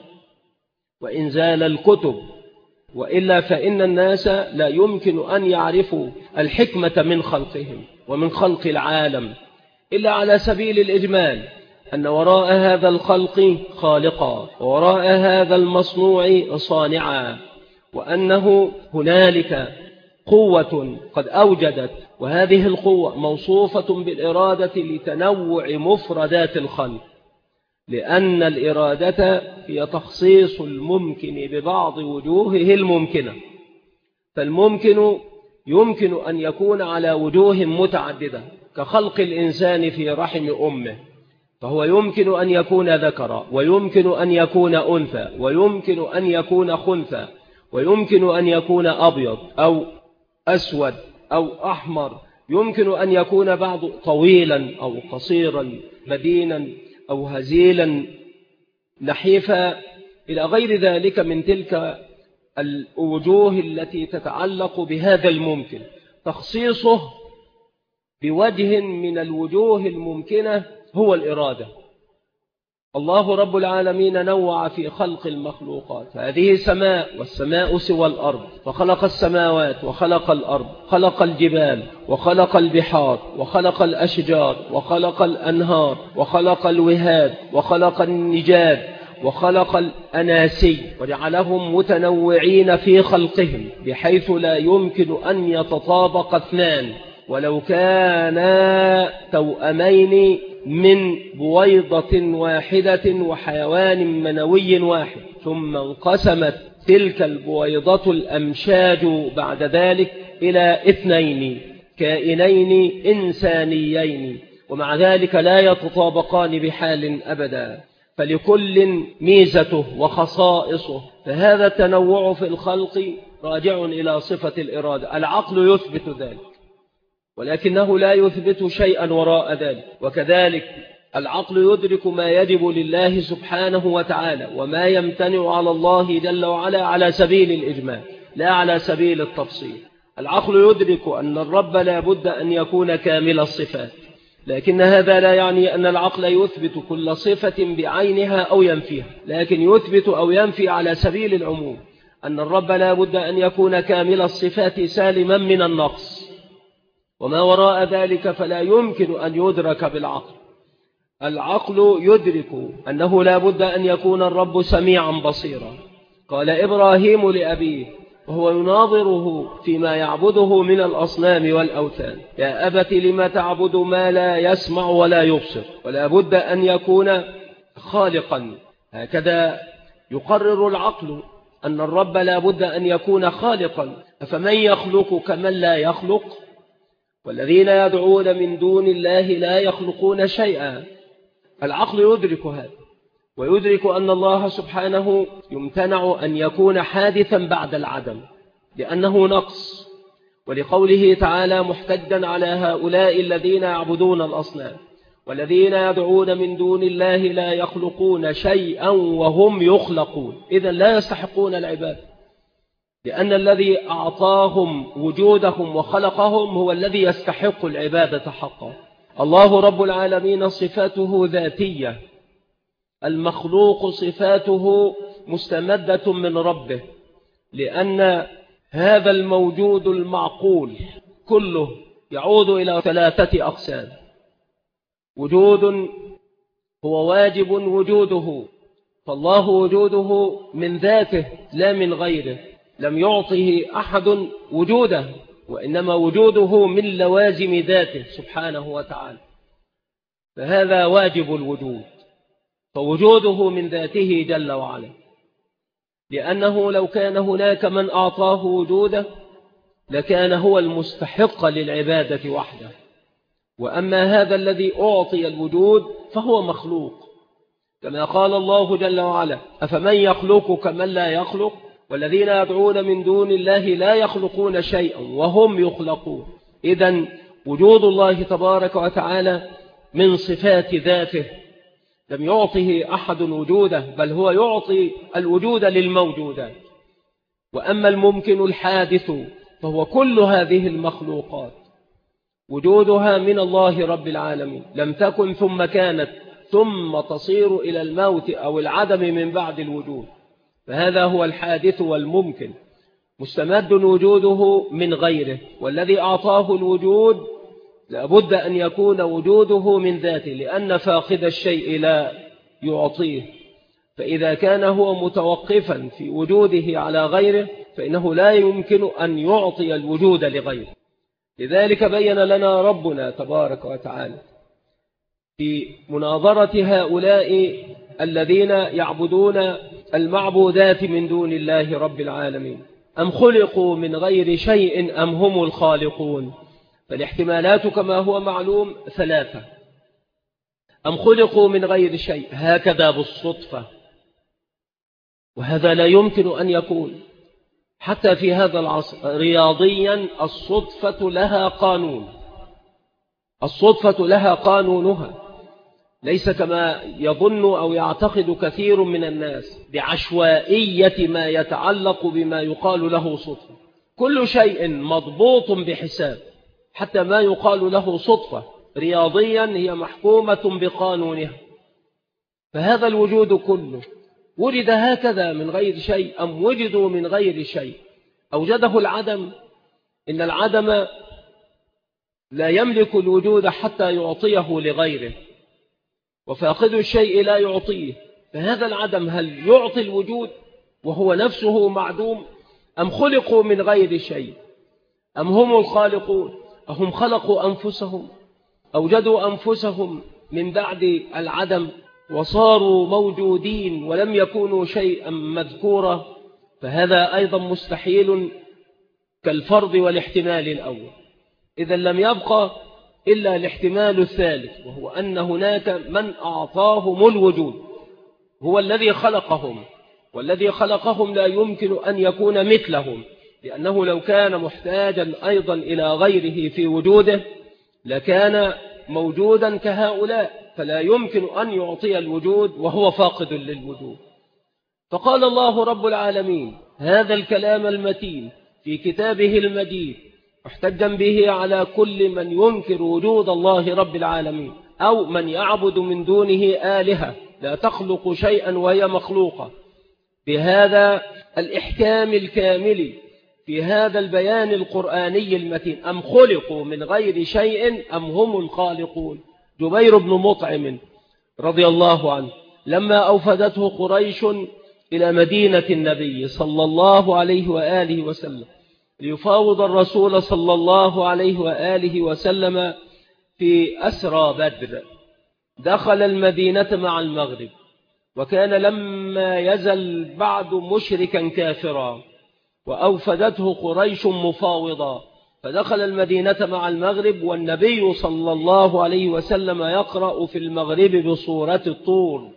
وإنزال الكتب، وإلا فإن الناس لا يمكن أن يعرفوا الحكمة من خلقهم ومن خلق العالم إلا على سبيل الإجمال، أن وراء هذا الخلق خالقا ووراء هذا المصنوع صانعا، وأنه هنالك قوة قد أوجدت، وهذه القوة موصوفة بالإرادة لتنوع مفردات الخلق، لأن الإرادة هي تخصيص الممكن ببعض وجوهه الممكنة، فالممكن يمكن أن يكون على وجوه متعددة كخلق الإنسان في رحم أمه، فهو يمكن أن يكون ذكرا ويمكن أن يكون أنثى ويمكن أن يكون خنثى ويمكن أن يكون أبيض أو أسود أو أحمر، يمكن أن يكون بعض طويلا أو قصيرا، مدينا أو هزيلا، نحيفا، إلى غير ذلك من تلك الوجوه التي تتعلق بهذا الممكن. تخصيصه بوجه من الوجوه الممكنة هو الإرادة. الله رب العالمين نوع في خلق المخلوقات، هذه سماء والسماء سوى الأرض، فخلق السماوات وخلق الأرض، خلق الجبال وخلق البحار وخلق الأشجار وخلق الأنهار وخلق الوهاد وخلق النجاد وخلق الأناسي، وجعلهم متنوعين في خلقهم بحيث لا يمكن أن يتطابق اثنان ولو كانا توأمين من بويضة واحدة وحيوان منوي واحد، ثم انقسمت تلك البويضة الأمشاج بعد ذلك إلى اثنين كائنين إنسانيين، ومع ذلك لا يتطابقان بحال أبدا. فلكل ميزته وخصائصه، فهذا التنوع في الخلق راجع إلى صفة الإرادة. العقل يثبت ذلك ولكنه لا يثبت شيئا وراء ذلك. وكذلك العقل يدرك ما يجب لله سبحانه وتعالى وما يمتنع على الله جل وعلا على سبيل الإجمال لا على سبيل التفصيل. العقل يدرك أن الرب لا بد أن يكون كامل الصفات، لكن هذا لا يعني أن العقل يثبت كل صفة بعينها أو ينفيها، لكن يثبت أو ينفي على سبيل العموم أن الرب لا بد أن يكون كامل الصفات سالما من النقص، وما وراء ذلك فلا يمكن أن يدرك بالعقل. العقل يدرك أنه لا بد أن يكون الرب سميعا بصيرا. قال إبراهيم لأبيه وهو يناظره فيما يعبده من الأصنام والأوثان: يا أبت لم تعبد ما لا يسمع ولا يبصر. ولا بد أن يكون خالقا. هكذا يقرر العقل أن الرب لا بد أن يكون خالقا. أفمن يخلق كمن لا يخلق؟ والذين يدعون من دون الله لا يخلقون شيئا. العقل يدرك هذا ويدرك أن الله سبحانه يمتنع أن يكون حادثا بعد العدم لأنه نقص، ولقوله تعالى محتجا على هؤلاء الذين يعبدون الأصنام: والذين يدعون من دون الله لا يخلقون شيئا وهم يخلقون. إذن لا يستحقون العبادة، لأن الذي أعطاهم وجودهم وخلقهم هو الذي يستحق العبادة حقا. الله رب العالمين صفاته ذاتية، المخلوق صفاته مستمدة من ربه، لأن هذا الموجود المعقول كله يعود إلى 3 أقسام: وجود هو واجب وجوده، فالله وجوده من ذاته لا من غيره، لم يعطه أحد وجوده، وإنما وجوده من لوازم ذاته سبحانه وتعالى، فهذا واجب الوجود، فوجوده من ذاته جل وعلا، لأنه لو كان هناك من أعطاه وجوده لكان هو المستحق للعبادة وحده. وأما هذا الذي أعطي الوجود فهو مخلوق، كما قال الله جل وعلا: أفمن يخلق كمن لا يخلق والذين يدعون من دون الله لا يخلقون شيئا وهم يخلقون. إذن وجود الله تبارك وتعالى من صفات ذاته، لم يعطه أحد وجوده، بل هو يعطي الوجود للموجودات. وأما الممكن الحادث فهو كل هذه المخلوقات وجودها من الله رب العالمين، لم تكن ثم كانت ثم تصير إلى الموت أو العدم من بعد الوجود، فهذا هو الحادث والممكن، مستمد وجوده من غيره. والذي أعطاه الوجود لابد أن يكون وجوده من ذاته، لأن فاقد الشيء لا يعطيه، فإذا كان هو متوقفا في وجوده على غيره فإنه لا يمكن أن يعطي الوجود لغيره. لذلك بين لنا ربنا تبارك وتعالى في مناظرة هؤلاء الذين يعبدون المعبودات من دون الله رب العالمين: أم خلقوا من غير شيء أم هم الخالقون. فالاحتمالات كما هو معلوم 3: أم خلقوا من غير شيء، هكذا بالصدفة، وهذا لا يمكن أن يكون حتى في هذا العصر. رياضيا الصدفة لها قانون، الصدفة لها قانونها، ليس كما يظن أو يعتقد كثير من الناس بعشوائية ما يتعلق بما يقال له صدفة. كل شيء مضبوط بحساب، حتى ما يقال له صدفة رياضيا هي محكومة بقانونها. فهذا الوجود كله ولد هكذا من غير شيء أم وجدوا من غير شيء؟ أوجده العدم. إن العدم لا يملك الوجود حتى يعطيه لغيره، وفاقد الشيء لا يعطيه، فهذا العدم هل يعطي الوجود وهو نفسه معدوم؟ أم خلقوا من غير شيء أم هم الخالقون؟ أهم خلقوا أنفسهم، أوجدوا أنفسهم من بعد العدم وصاروا موجودين ولم يكونوا شيئا مذكورا، فهذا أيضا مستحيل كالفرض والاحتمال الأول. إذا لم يبقى إلا الاحتمال الثالث، وهو أن هناك من أعطاهم الوجود هو الذي خلقهم، والذي خلقهم لا يمكن أن يكون مثلهم، لأنه لو كان محتاجا أيضا إلى غيره في وجوده لكان موجودا كهؤلاء، فلا يمكن أن يعطي الوجود وهو فاقد للوجود. فقال الله رب العالمين هذا الكلام المتين في كتابه المجيد محتجا به على كل من ينكر وجود الله رب العالمين أو من يعبد من دونه آلهة لا تخلق شيئا وهي مخلوقة، بهذا الإحكام الكامل في هذا البيان القرآني المتين. أم خلقوا من غير شيء أم هم الخالقون. جبير بن مطعم رضي الله عنه لما أوفدته قريش إلى مدينة النبي صلى الله عليه وآله وسلم ليفاوض الرسول صلى الله عليه وآله وسلم في أسرى بدر، دخل المدينة مع المغرب، وكان لما يزل بعد مشركا كافرا، وأوفدته قريش مفاوضا، فدخل المدينة مع المغرب والنبي صلى الله عليه وسلم يقرأ في المغرب بصورة الطور،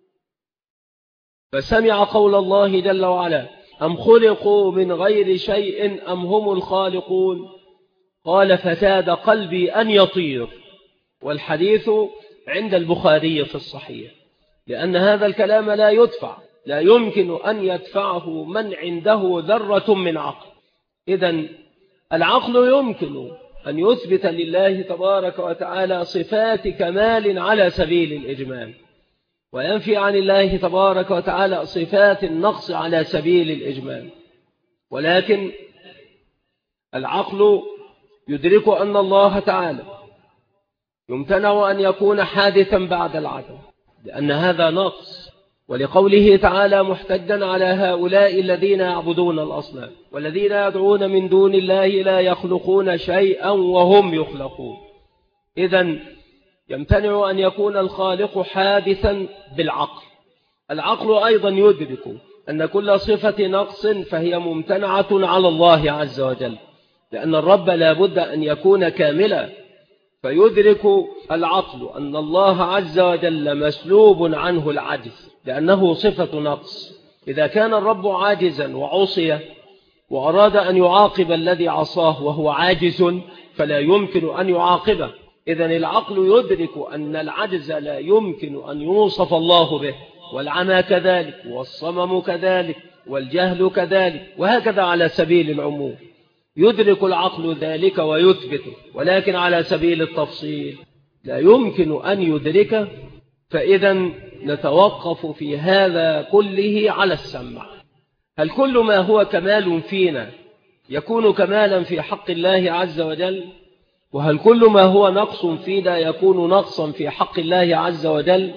فسمع قول الله جل وعلا أم خلقوا من غير شيء أم هم الخالقون، قال فكاد قلبي أن يطير. والحديث عند البخاري في الصحيح، لأن هذا الكلام لا يدفع، لا يمكن أن يدفعه من عنده ذرة من عقل. إذن العقل يمكن أن يثبت لله تبارك وتعالى صفات كمال على سبيل الإجمال، وينفي عن الله تبارك وتعالى صفات النقص على سبيل الإجمال. ولكن العقل يدرك أن الله تعالى يمتنع أن يكون حادثا بعد العدم، لأن هذا نقص، ولقوله تعالى محتجا على هؤلاء الذين يعبدون الأصنام والذين يدعون من دون الله لا يخلقون شيئا وهم يخلقون. إذن يمتنع أن يكون الخالق حادثا بالعقل. العقل أيضا يدرك أن كل صفة نقص فهي ممتنعة على الله عز وجل، لأن الرب لا بد أن يكون كاملا، فيدرك العقل أن الله عز وجل مسلوب عنه العجز لأنه صفة نقص. إذا كان الرب عاجزا وعصي وأراد أن يعاقب الذي عصاه وهو عاجز فلا يمكن أن يعاقبه. إذن العقل يدرك أن العجز لا يمكن أن يوصف الله به، والعمى كذلك، والصمم كذلك، والجهل كذلك، وهكذا على سبيل العموم. يدرك العقل ذلك ويثبته، ولكن على سبيل التفصيل لا يمكن أن يدركه. فإذا نتوقف في هذا كله على السمع. هل كل ما هو كمال فينا يكون كمالا في حق الله عز وجل؟ وهل كل ما هو نقص فينا يكون نقصا في حق الله عز وجل؟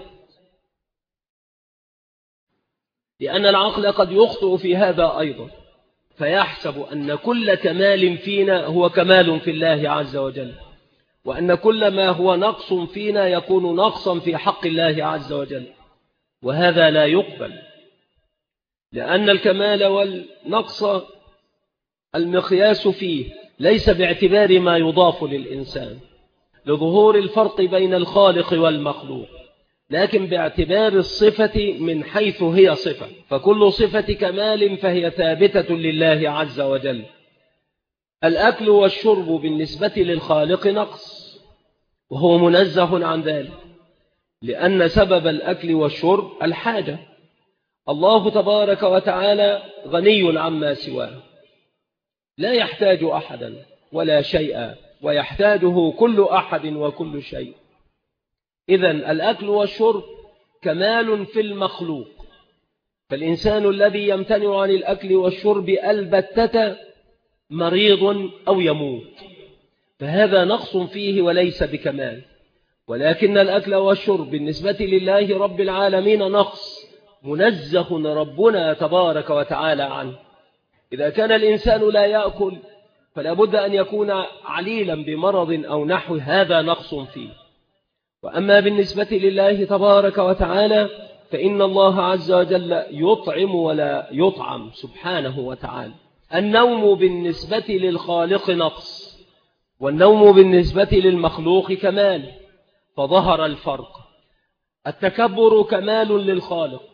لأن العقل قد يخطئ في هذا أيضا، فيحسب أن كل كمال فينا هو كمال في الله عز وجل، وأن كل ما هو نقص فينا يكون نقصا في حق الله عز وجل، وهذا لا يقبل، لأن الكمال والنقص المقياس فيه ليس باعتبار ما يضاف للإنسان لظهور الفرق بين الخالق والمخلوق، لكن باعتبار الصفة من حيث هي صفة، فكل صفة كمال فهي ثابتة لله عز وجل. الأكل والشرب بالنسبة للخالق نقص، وهو منزه عن ذلك، لأن سبب الأكل والشرب الحاجة. الله تبارك وتعالى غني عما سواه، لا يحتاج أحدا ولا شيئا، ويحتاجه كل أحد وكل شيء. إذن الأكل والشرب كمال في المخلوق، فالإنسان الذي يمتنع عن الأكل والشرب البتة مريض أو يموت، فهذا نقص فيه وليس بكمال. ولكن الأكل والشرب بالنسبة لله رب العالمين نقص منزه ربنا تبارك وتعالى عنه. إذا كان الإنسان لا يأكل فلا بد أن يكون عليلا بمرض أو نحو، هذا نقص فيه. وأما بالنسبة لله تبارك وتعالى فإن الله عز وجل يطعم ولا يطعم سبحانه وتعالى. النوم بالنسبة للخالق نقص، والنوم بالنسبة للمخلوق كمال، فظهر الفرق. التكبر كمال للخالق،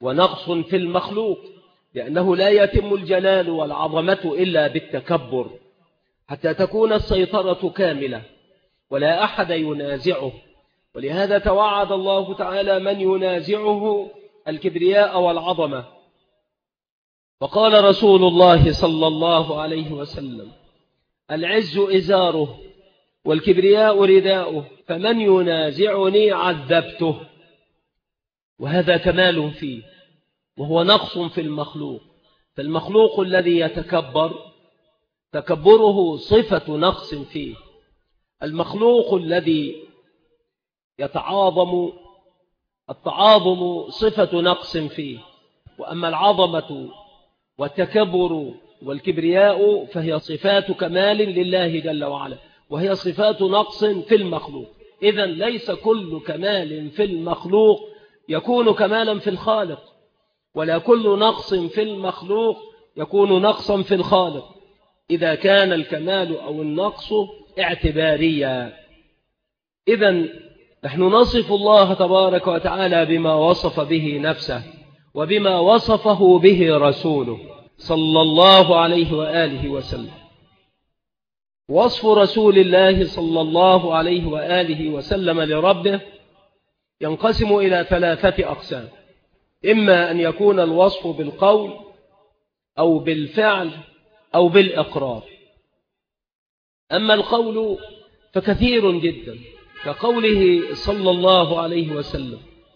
ونقص في المخلوق، لأنه لا يتم الجلال والعظمة إلا بالتكبر حتى تكون السيطرة كاملة ولا أحد ينازعه. ولهذا توعد الله تعالى من ينازعه الكبرياء والعظمة، وقال رسول الله صلى الله عليه وسلم: العز إزاره والكبرياء رداؤه، فمن ينازعني عذبته. وهذا كمال فيه، وهو نقص في المخلوق. فالمخلوق الذي يتكبر تكبره صفة نقص فيه، المخلوق الذي يتعاظم التعاظم صفة نقص فيه. وأما العظمة والتكبر والكبرياء فهي صفات كمال لله جل وعلا، وهي صفات نقص في المخلوق. إذن ليس كل كمال في المخلوق يكون كمالا في الخالق، ولا كل نقص في المخلوق يكون نقصا في الخالق، إذا كان الكمال أو النقص اعتباريا. إذن نحن نصف الله تبارك وتعالى بما وصف به نفسه وبما وصفه به رسوله صلى الله عليه وآله وسلم. وصف رسول الله صلى الله عليه وآله وسلم لربه ينقسم إلى 3 أقسام: إما أن يكون الوصف بالقول أو بالفعل أو بالإقرار. أما القول فكثير جدا، كقوله صلى الله عليه وسلم: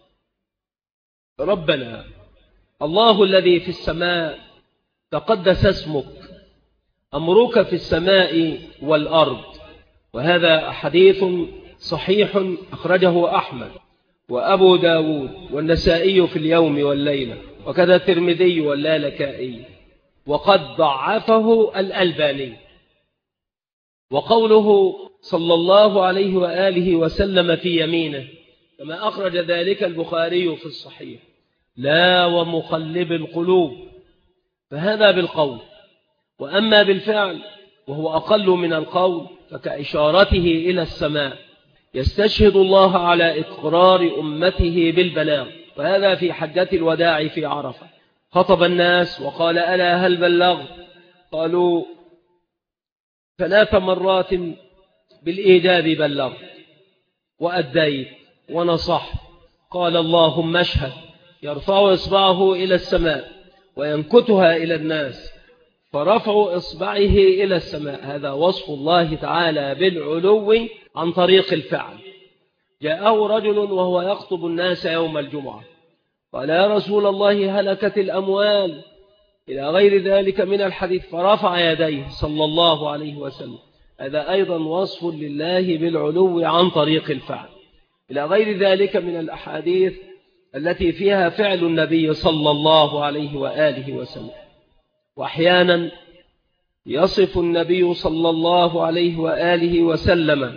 ربنا الله الذي في السماء تقدس اسمك، أمرك في السماء والأرض. وهذا حديث صحيح أخرجه أحمد وأبو داود والنسائي في اليوم والليلة، وكذا الترمذي واللالكائي، وقد ضعفه الألباني. وقوله صلى الله عليه وآله وسلم في يمينه كما أخرج ذلك البخاري في الصحيح: لا ومقلب القلوب، فهذا بالقول. وأما بالفعل وهو أقل من القول فكإشارته إلى السماء، يستشهد الله على إقرار أمته بالبلاغ. وهذا في حجة الوداع في عرفة، خطب الناس وقال: ألا هل بلغت؟ قالوا 3 مرات بالإيجاب: بلغت وأديت ونصحت. قال: اللهم اشهد. يرفع إصبعه إلى السماء وينكتها إلى الناس، فرفع إصبعه إلى السماء هذا وصف الله تعالى بالعلو عن طريق الفعل. جاءه رجل وهو يخطب الناس يوم الجمعة، قال: يا رسول الله هلكت الأموال، إلى غير ذلك من الحديث، فرفع يديه صلى الله عليه وسلم. هذا أيضا وصف لله بالعلو عن طريق الفعل، إلى غير ذلك من الأحاديث التي فيها فعل النبي صلى الله عليه وآله وسلم. وأحيانا يصف النبي صلى الله عليه وآله وسلم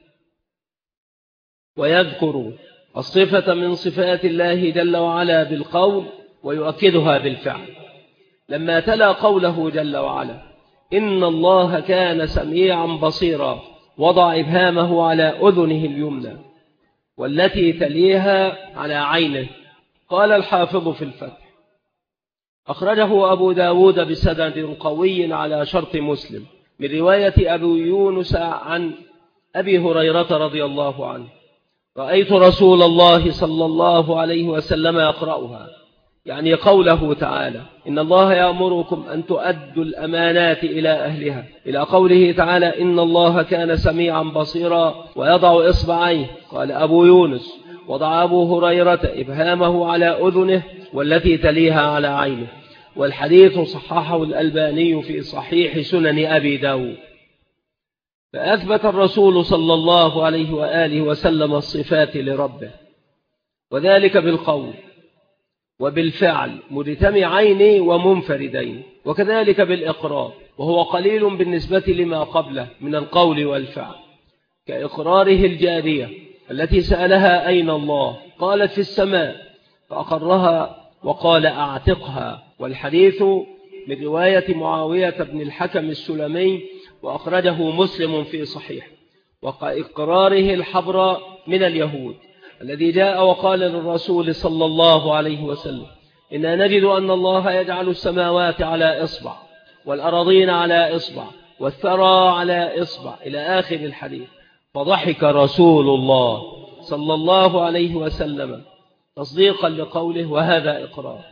ويذكر الصفة من صفات الله جل وعلا بالقول ويؤكدها بالفعل. لما تلا قوله جل وعلا: إن الله كان سميعا بصيرا، وضع إبهامه على أذنه اليمنى والتي تليها على عينه. قال الحافظ في الفتح: أخرجه أبو داود بسند قوي على شرط مسلم من رواية أبي يونس عن أبي هريرة رضي الله عنه: رأيت رسول الله صلى الله عليه وسلم يقرأها، يعني قوله تعالى: إن الله يأمركم أن تؤدوا الأمانات إلى أهلها، إلى قوله تعالى: إن الله كان سميعا بصيرا ويضع إصبعيه. قال أبو يونس: وضع أبو هريرة إبهامه على أذنه والتي تليها على عينه. والحديث صححه الألباني في صحيح سنن أبي داود. فأثبت الرسول صلى الله عليه وآله وسلم الصفات لربه، وذلك بالقول وبالفعل مجتمعين ومنفردين، وكذلك بالإقرار، وهو قليل بالنسبة لما قبله من القول والفعل، كإقراره الجارية التي سألها: أين الله؟ قالت: في السماء، فأقرها وقال: أعتقها. والحديث من رواية معاوية بن الحكم السلمي، وأخرجه مسلم في صحيح. وإقراره الحبر من اليهود الذي جاء وقال للرسول صلى الله عليه وسلم: إننا نجد أن الله يجعل السماوات على إصبع والأراضين على إصبع والثرى على إصبع إلى آخر الحديث. فضحك رسول الله صلى الله عليه وسلم تصديقا لقوله وهذا إقرار.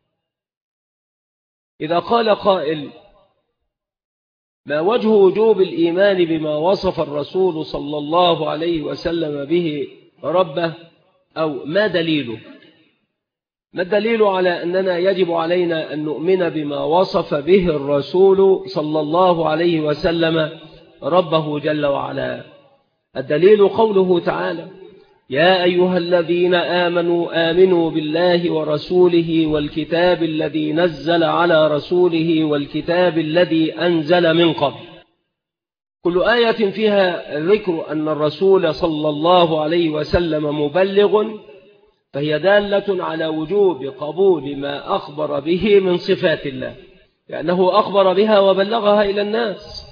إذا قال قائل ما وجه وجوب الإيمان بما وصف الرسول صلى الله عليه وسلم به ربه، أو ما دليله؟ ما الدليل على أننا يجب علينا أن نؤمن بما وصف به الرسول صلى الله عليه وسلم ربه جل وعلا؟ الدليل قوله تعالى يا أيها الذين آمنوا بالله ورسوله والكتاب الذي نزل على رسوله والكتاب الذي أنزل من قبل. كل آية فيها ذكر أن الرسول صلى الله عليه وسلم مبلغ فهي دالة على وجوب قبول ما أخبر به من صفات الله، لأنه أخبر بها وبلغها إلى الناس،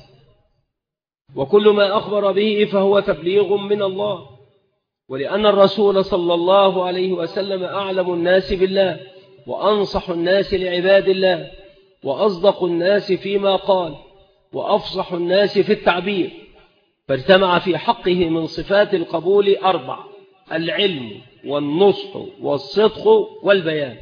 وكل ما أخبر به فهو تبليغ من الله. ولأن الرسول صلى الله عليه وسلم أعلم الناس بالله وأنصح الناس لعباد الله وأصدق الناس فيما قال وأفصح الناس في التعبير، فاجتمع في حقه من صفات القبول 4: العلم والنصح والصدق والبيان.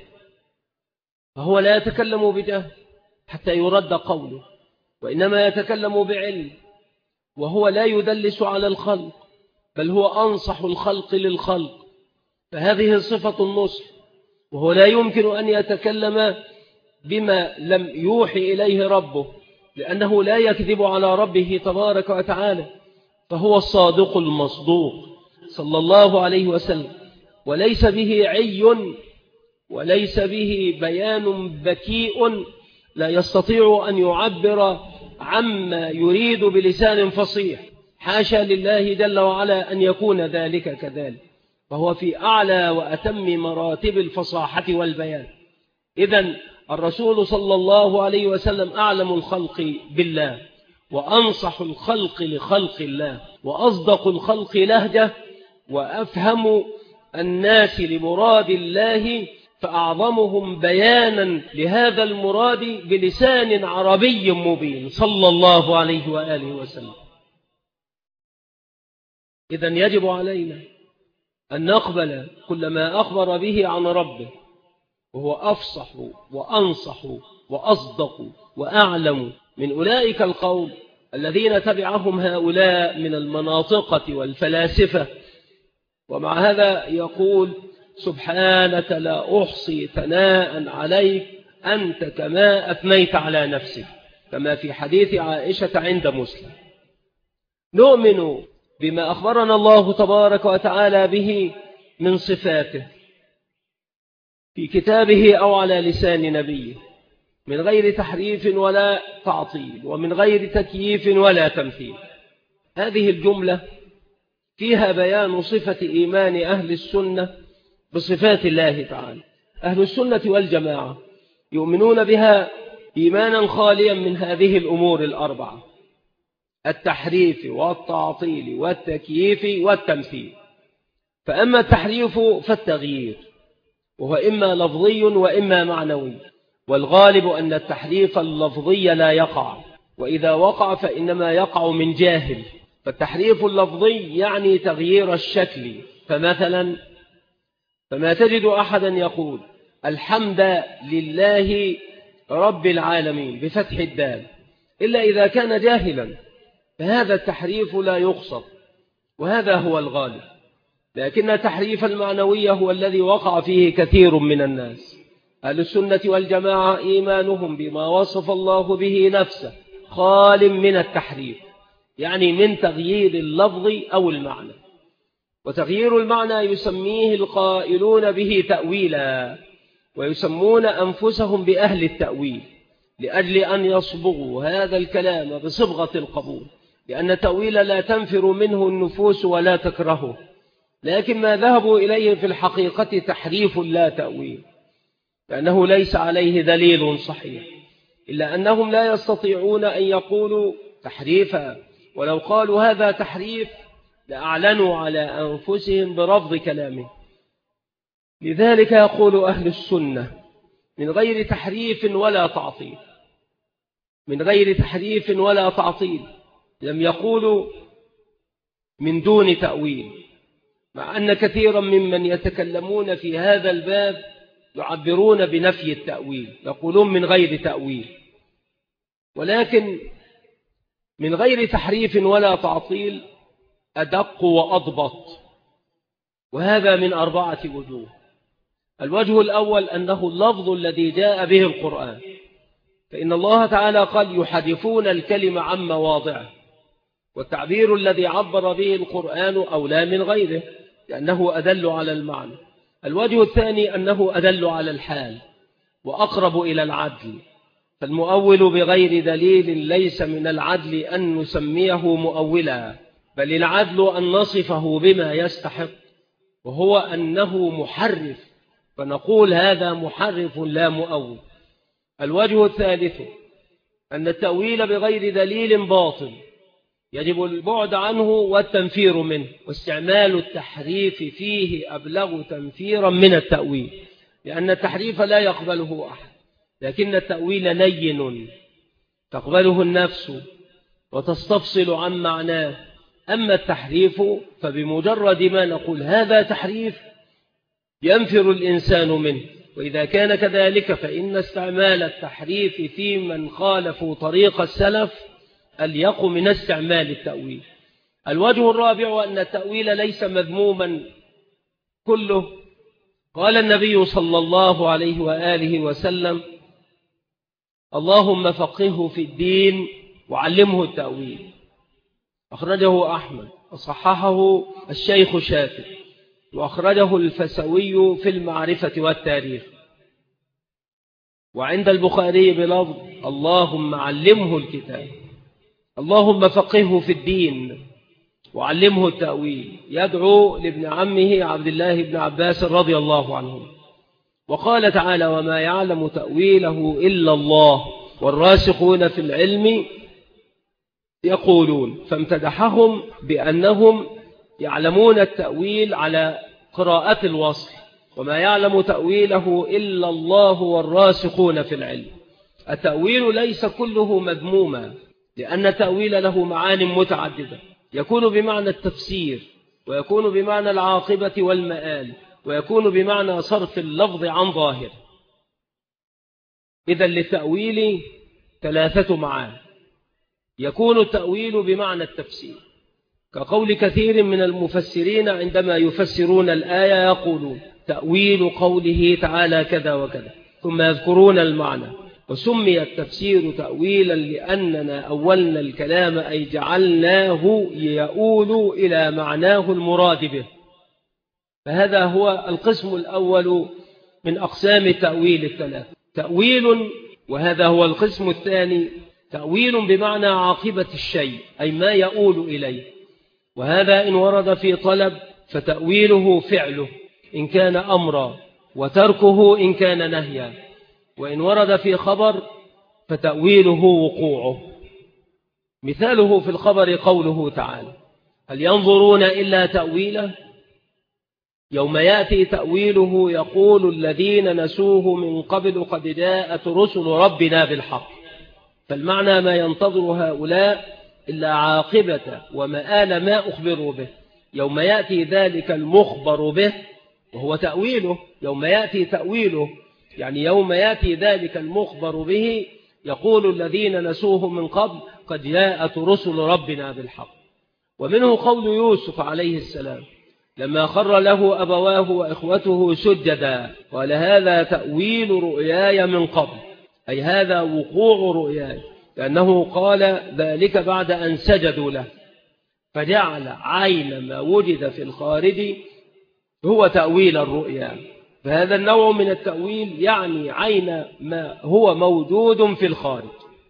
فهو لا يتكلم بجهل حتى يرد قوله، وإنما يتكلم بعلم، وهو لا يدلس على الخلق بل هو أنصح الخلق للخلق، فهذه صفة النصح. وهو لا يمكن أن يتكلم بما لم يوحي إليه ربه، لأنه لا يكذب على ربه تبارك وتعالى، فهو الصادق المصدوق صلى الله عليه وسلم، وليس به عي وليس به بيان بكيء لا يستطيع أن يعبر عما يريد بلسان فصيح، حاشا لله جل وعلا أن يكون ذلك كذلك، فهو في أعلى وأتم مراتب الفصاحة والبيان. إذن الرسول صلى الله عليه وسلم أعلم الخلق بالله وأنصح الخلق لخلق الله وأصدق الخلق لهجة وأفهم الناس لمراد الله، فأعظمهم بيانا لهذا المراد بلسان عربي مبين صلى الله عليه وآله وسلم. إذن يجب علينا أن نقبل كل ما أخبر به عن ربه، وهو أفصح وأنصح وأصدق وأعلم من أولئك القوم الذين تبعهم هؤلاء من المناطقة والفلاسفة. ومع هذا يقول سبحانك لا أحصي ثناء عليك أنت كما أثنيت على نفسك، كما في حديث عائشة عند مسلم. نؤمن بما أخبرنا الله تبارك وتعالى به من صفاته في كتابه أو على لسان نبيه، من غير تحريف ولا تعطيل ومن غير تكييف ولا تمثيل. هذه الجملة فيها بيان صفة إيمان أهل السنة بصفات الله تعالى. أهل السنة والجماعة يؤمنون بها إيمانا خاليا من هذه الأمور الأربعة: التحريف والتعطيل والتكييف والتمثيل. فأما التحريف فالتغيير، وهو إما لفظي وإما معنوي، والغالب أن التحريف اللفظي لا يقع، وإذا وقع فإنما يقع من جاهل. فالتحريف اللفظي يعني تغيير الشكل، فمثلا فما تجد أحدا يقول الحمد لله رب العالمين بفتح الدال إلا إذا كان جاهلا، فهذا التحريف لا يقصد، وهذا هو الغالب. لكن التحريف المعنوي هو الذي وقع فيه كثير من الناس. أهل السنة والجماعة إيمانهم بما وصف الله به نفسه خال من التحريف، يعني من تغيير اللفظ أو المعنى. وتغيير المعنى يسميه القائلون به تأويلا، ويسمون أنفسهم بأهل التأويل لأجل أن يصبغوا هذا الكلام بصبغة القبول، لأن التأويل لا تنفر منه النفوس ولا تكرهه، لكن ما ذهبوا إليه في الحقيقة تحريف لا تأويل، لأنه ليس عليه دليل صحيح، إلا أنهم لا يستطيعون أن يقولوا تحريفا، ولو قالوا هذا تحريف لأعلنوا على أنفسهم برفض كلامه. لذلك يقول أهل السنة من غير تحريف ولا تعطيل، من غير تحريف ولا تعطيل. لم يقولوا من دون تأويل، مع أن كثيرا ممن يتكلمون في هذا الباب يعبرون بنفي التأويل، يقولون من غير تأويل، ولكن من غير تحريف ولا تعطيل أدق وأضبط، وهذا من 4 وجوه. الوجه الأول أنه اللفظ الذي جاء به القرآن، فإن الله تعالى قال يحرفون الكلمة عن مواضعه، والتعبير الذي عبر به القرآن أولى من غيره لأنه أدل على المعنى. الوجه الثاني أنه أدل على الحال وأقرب إلى العدل، فالمؤول بغير دليل ليس من العدل أن نسميه مؤولا، بل العدل أن نصفه بما يستحق، وهو أنه محرف، فنقول هذا محرف لا مؤول. الوجه الثالث أن التأويل بغير دليل باطل، يجب البعد عنه والتنفير منه، واستعمال التحريف فيه أبلغ تنفيرا من التأويل، لأن التحريف لا يقبله أحد، لكن التأويل لين تقبله النفس وتستفصل عن معناه. أما التحريف فبمجرد ما نقول هذا تحريف ينفر الإنسان منه، وإذا كان كذلك فإن استعمال التحريف في من خالفوا طريق السلف أليق من استعمال التأويل. الوجه الرابع أن التأويل ليس مذموما كله. قال النبي صلى الله عليه وآله وسلم: اللهم فقهه في الدين وعلمه التأويل. أخرجه أحمد وصححه الشيخ شافعي، وأخرجه الفسوي في المعرفة والتاريخ، وعند البخاري بلفظ: اللهم علمه الكتاب، اللهم فقهه في الدين وعلمه التأويل، يدعو لابن عمه عبد الله بن عباس رضي الله عنه. وقال تعالى: وما يعلم تأويله إلا الله والراسخون في العلم يقولون، فامتدحهم بأنهم يعلمون التأويل على قراءة الوصل، وما يعلم تأويله إلا الله والراسخون في العلم. التأويل ليس كله مذموما، لأن التأويل له معان متعددة، يكون بمعنى التفسير، ويكون بمعنى العاقبة والمآل، ويكون بمعنى صرف اللفظ عن ظاهر. إذن للتأويل 3 معان. يكون التأويل بمعنى التفسير، كقول كثير من المفسرين عندما يفسرون الآية يقولون: تأويل قوله تعالى كذا وكذا، ثم يذكرون المعنى. وسمي التفسير تأويلا لأننا أولنا الكلام، أي جعلناه يؤول إلى معناه المراد به. فهذا هو القسم الأول من أقسام التأويل 3. تأويل، وهذا هو القسم الثاني، تأويل بمعنى عاقبة الشيء، أي ما يؤول إليه، وهذا إن ورد في طلب فتأويله فعله إن كان أمرا، وتركه إن كان نهيا، وإن ورد في خبر فتأويله وقوعه. مثاله في الخبر قوله تعالى: هل ينظرون إلا تأويله، يوم يأتي تأويله يقول الذين نسوه من قبل قد جاءت رسل ربنا بالحق. فالمعنى ما ينتظر هؤلاء إلا عاقبة ومآل ما أخبروا به، يوم يأتي ذلك المخبر به، وهو تأويله. يوم يأتي تأويله يعني يوم يأتي ذلك المخبر به، يقول الذين نسوه من قبل قد جاءت رسل ربنا بالحق. ومنه قول يوسف عليه السلام لما خر له أبواه وإخوته سجدا، قال: هذا تأويل رؤياي من قبل، أي هذا وقوع رؤياي، لأنه قال ذلك بعد أن سجدوا له، فجعل عين ما وجد في الخارج هو تأويل الرؤيا. فهذا النوع من التأويل يعني عين ما هو موجود في الخارج.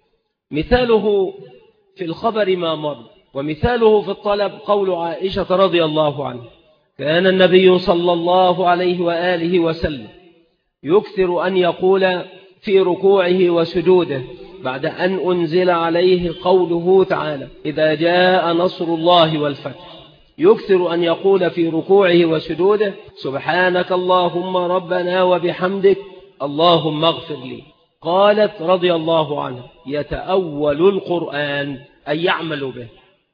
مثاله في الخبر ما مر، ومثاله في الطلب قول عائشة رضي الله عنها: كان النبي صلى الله عليه وآله وسلم يكثر أن يقول في ركوعه وسجوده بعد أن أنزل عليه قوله تعالى: إذا جاء نصر الله والفتح، يكثر أن يقول في ركوعه وسجوده: سبحانك اللهم ربنا وبحمدك اللهم اغفر لي. قالت رضي الله عنها يتأول القرآن أي يعمل به.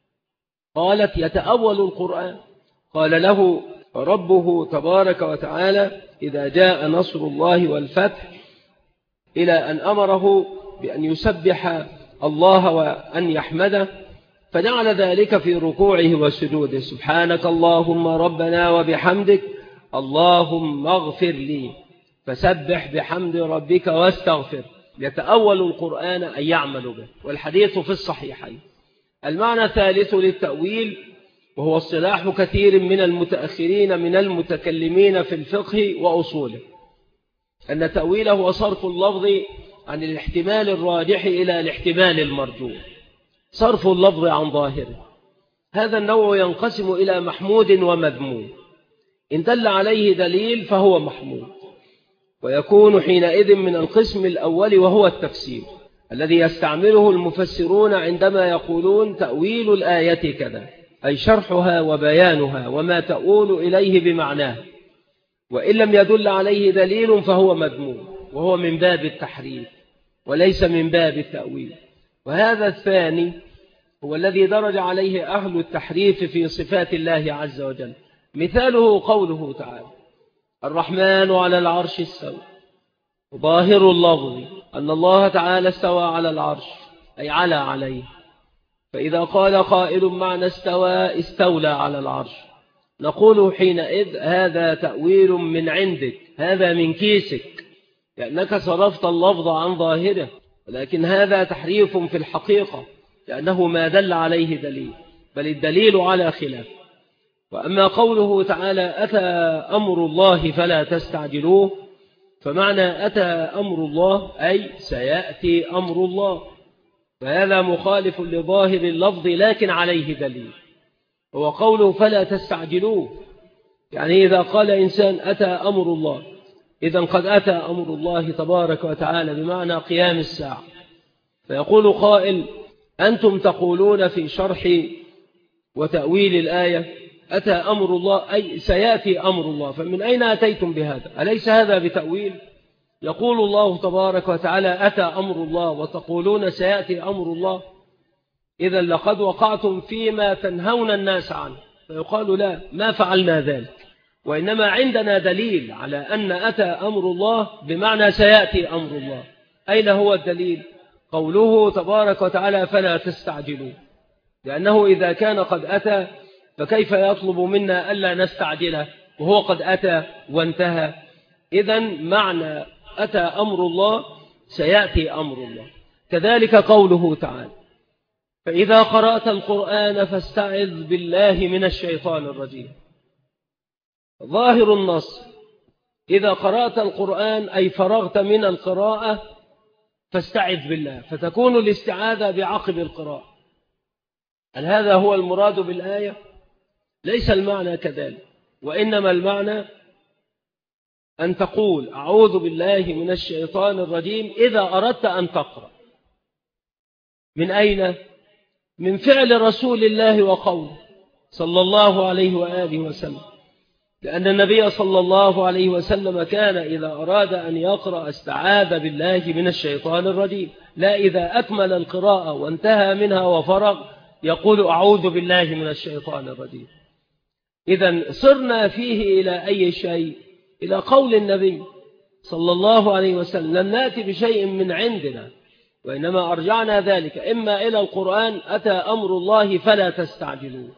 قالت يتأول القرآن. قال له ربه تبارك وتعالى إذا جاء نصر الله والفتح إلى أن أمره بأن يسبح الله وأن يحمده، فجعل ذلك في ركوعه وسجوده: سبحانك اللهم ربنا وبحمدك اللهم اغفر لي، فسبح بحمد ربك واستغفر. يتأول القرآن أن يعمل به. والحديث في الصحيحين. المعنى الثالث للتأويل، وهو اصطلاح كثير من المتأخرين من المتكلمين في الفقه وأصوله، أن تأويله هو صرف اللفظ عن الاحتمال الراجح إلى الاحتمال المرجوح، صرف اللفظ عن ظاهره. هذا النوع ينقسم إلى محمود ومذموم. إن دل عليه دليل فهو محمود، ويكون حينئذ من القسم الأول وهو التفسير الذي يستعمله المفسرون عندما يقولون تأويل الآية كذا، أي شرحها وبيانها وما تؤول إليه بمعناه. وإن لم يدل عليه دليل فهو مذموم، وهو من باب التحريف وليس من باب التأويل. وهذا الثاني هو الذي درج عليه أهل التحريف في صفات الله عز وجل. مثاله قوله تعالى: الرحمن على العرش استوى. ظاهر اللفظ أن الله تعالى استوى على العرش، أي على عليه. فإذا قال قائل معنى استوى استولى على العرش، نقول حينئذ هذا تأويل من عندك، هذا من كيسك، لأنك صرفت اللفظ عن ظاهره. ولكن هذا تحريف في الحقيقة، لأنه ما دل عليه دليل، بل الدليل على خلاف. وأما قوله تعالى: أتى أمر الله فلا تستعجلوه، فمعنى أتى أمر الله أي سيأتي أمر الله، فهذا مخالف لظاهر اللفظ لكن عليه دليل. هو قوله فلا تستعجلوه، يعني إذا قال إنسان أتى أمر الله، إذن قد أتى أمر الله تبارك وتعالى بمعنى قيام الساعة. فيقول قائل: أنتم تقولون في شرح وتأويل الآية أتى أمر الله أي سيأتي أمر الله، فمن أين أتيتم بهذا؟ أليس هذا بتأويل؟ يقول الله تبارك وتعالى أتى أمر الله وتقولون سيأتي أمر الله، إذا لقد وقعتم فيما تنهون الناس عنه. فيقال لا، ما فعلنا ذلك، وإنما عندنا دليل على أن أتى أمر الله بمعنى سيأتي أمر الله. أين هو الدليل؟ قوله تبارك وتعالى فلا تستعجلوا، لأنه إذا كان قد أتى فكيف يطلب منا ألا نستعجله وهو قد أتى وانتهى؟ إذن معنى أتى أمر الله سيأتي أمر الله. كذلك قوله تعالى: فإذا قرأت القرآن فاستعذ بالله من الشيطان الرجيم. ظاهر النص: إذا قرأت القرآن أي فرغت من القراءة فاستعذ بالله، فتكون الاستعاذة بعقب القراءة. هل هذا هو المراد بالآية؟ ليس المعنى كذلك، وإنما المعنى أن تقول أعوذ بالله من الشيطان الرجيم إذا أردت أن تقرأ. من أين؟ من فعل رسول الله وقوله صلى الله عليه وآله وسلم، لأن النبي صلى الله عليه وسلم كان إذا أراد أن يقرأ استعاذ بالله من الشيطان الرجيم، لا إذا أكمل القراءة وانتهى منها وفرغ يقول أعوذ بالله من الشيطان الرجيم. إذن صرنا فيه إلى أي شيء؟ إلى قول النبي صلى الله عليه وسلم، لم نأتي بشيء من عندنا، وإنما أرجعنا ذلك إما إلى القرآن أتى أمر الله فلا تستعجلوه.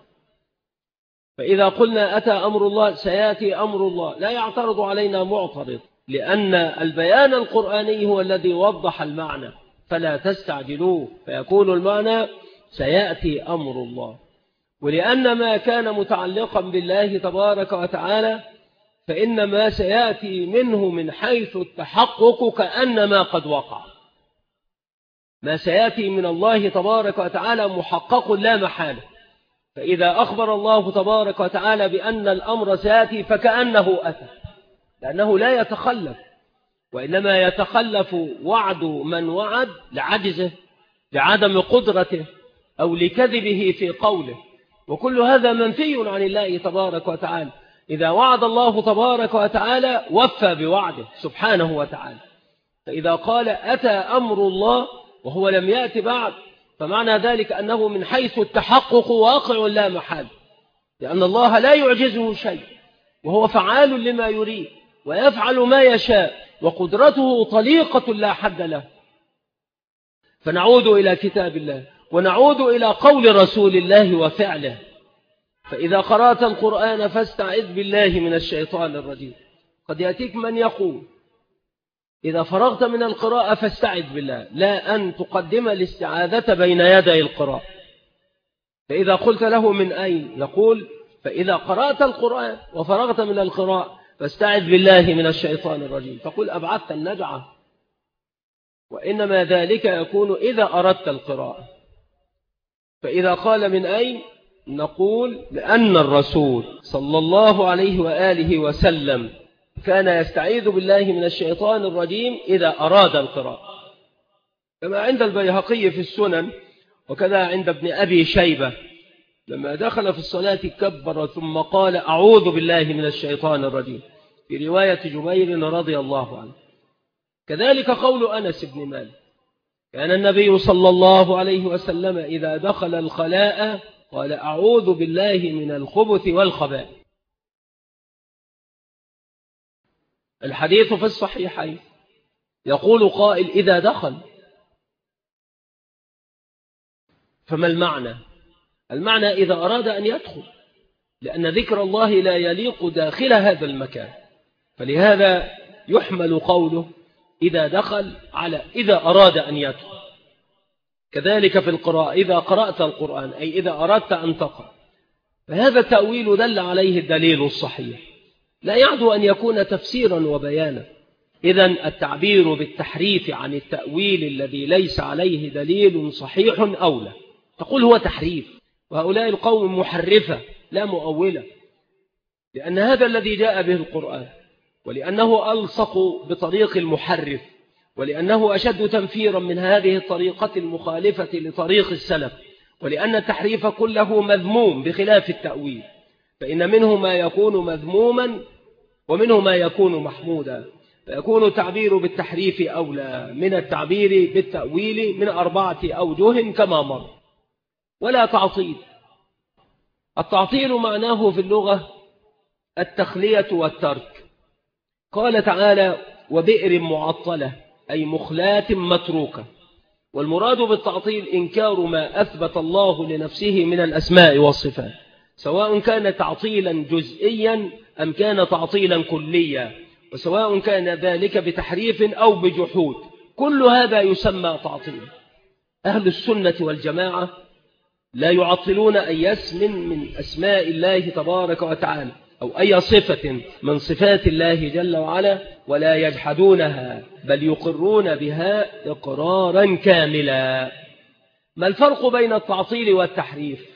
فإذا قلنا أتى أمر الله سيأتي أمر الله لا يعترض علينا معترض، لأن البيان القرآني هو الذي وضح المعنى فلا تستعجلوه، فيكون المعنى سيأتي أمر الله. ولأن ما كان متعلقا بالله تبارك وتعالى فإن ما سيأتي منه من حيث التحقق كأنما قد وقع. ما سيأتي من الله تبارك وتعالى محقق لا محالة. فإذا أخبر الله تبارك وتعالى بأن الأمر سيأتي فكأنه أتى، لأنه لا يتخلف، وإنما يتخلف وعد من وعد لعجزه، لعدم قدرته، أو لكذبه في قوله، وكل هذا منفي عن الله تبارك وتعالى. إذا وعد الله تبارك وتعالى وفى بوعده سبحانه وتعالى. فإذا قال أتى أمر الله وهو لم يأتي بعد، فمعنى ذلك أنه من حيث التحقق واقع لا محال، لأن الله لا يعجزه شيء، وهو فعال لما يريد ويفعل ما يشاء، وقدرته طليقة لا حد له. فنعود إلى كتاب الله ونعود إلى قول رسول الله وفعله. فإذا قرأت القرآن فاستعذ بالله من الشيطان الرجيم. قد يأتيك من يقول إذا فرغت من القراءة فاستعذ بالله، لا أن تقدم الاستعاذة بين يدي القراءة. فإذا قلت له من أين؟ يقول فإذا قرأت القرآن وفرغت من القراءة فاستعذ بالله من الشيطان الرجيم. تقول أبعدت النجعة، وإنما ذلك يكون إذا أردت القراءة. فإذا قال من أين؟ نقول لأن الرسول صلى الله عليه وآله وسلم كان يستعيذ بالله من الشيطان الرجيم إذا أراد القراءة، كما عند البيهقي في السنن، وكذا عند ابن أبي شيبة لما دخل في الصلاة كبر ثم قال أعوذ بالله من الشيطان الرجيم، في رواية جبير رضي الله عنه. كذلك قول أنس بن مالك كان النبي صلى الله عليه وسلم إذا دخل الخلاء قال أعوذ بالله من الخبث والخبائث. الحديث في الصحيحين يقول قائل إذا دخل، فما المعنى؟ المعنى إذا أراد أن يدخل، لأن ذكر الله لا يليق داخل هذا المكان، فلهذا يحمل قوله إذا دخل على إذا أراد أن يدخل. كذلك في القراءة إذا قرأت القرآن أي إذا أردت أن تقرأ. فهذا التأويل دل عليه الدليل الصحيح، لا يعدو أن يكون تفسيرا وبيانا. إذن التعبير بالتحريف عن التأويل الذي ليس عليه دليل صحيح أولى. تقول هو تحريف، وهؤلاء القوم محرفة لا مؤولة، لأن هذا الذي جاء به القرآن، ولأنه ألصق بطريق المحرف، ولأنه أشد تنفيرا من هذه الطريقة المخالفة لطريق السلف، ولأن التحريف كله مذموم بخلاف التأويل، فإن منه ما يكون مذموما ومنه ما يكون محمودا. فيكون التعبير بالتحريف أولى من التعبير بالتأويل من 4 أوجه كما مر. ولا تعطيل. التعطيل معناه في اللغة التخلية والترك. قال تعالى وبئر معطلة أي مخلاة متروكة. والمراد بالتعطيل إنكار ما أثبت الله لنفسه من الأسماء والصفات، سواء كان تعطيلا جزئيا أم كان تعطيلا كليا، وسواء كان ذلك بتحريف أو بجحود، كل هذا يسمى تعطيل. أهل السنة والجماعة لا يعطلون أي اسم من أسماء الله تبارك وتعالى أو أي صفة من صفات الله جل وعلا، ولا يجحدونها بل يقرون بها إقرارا كاملا. ما الفرق بين التعطيل والتحريف؟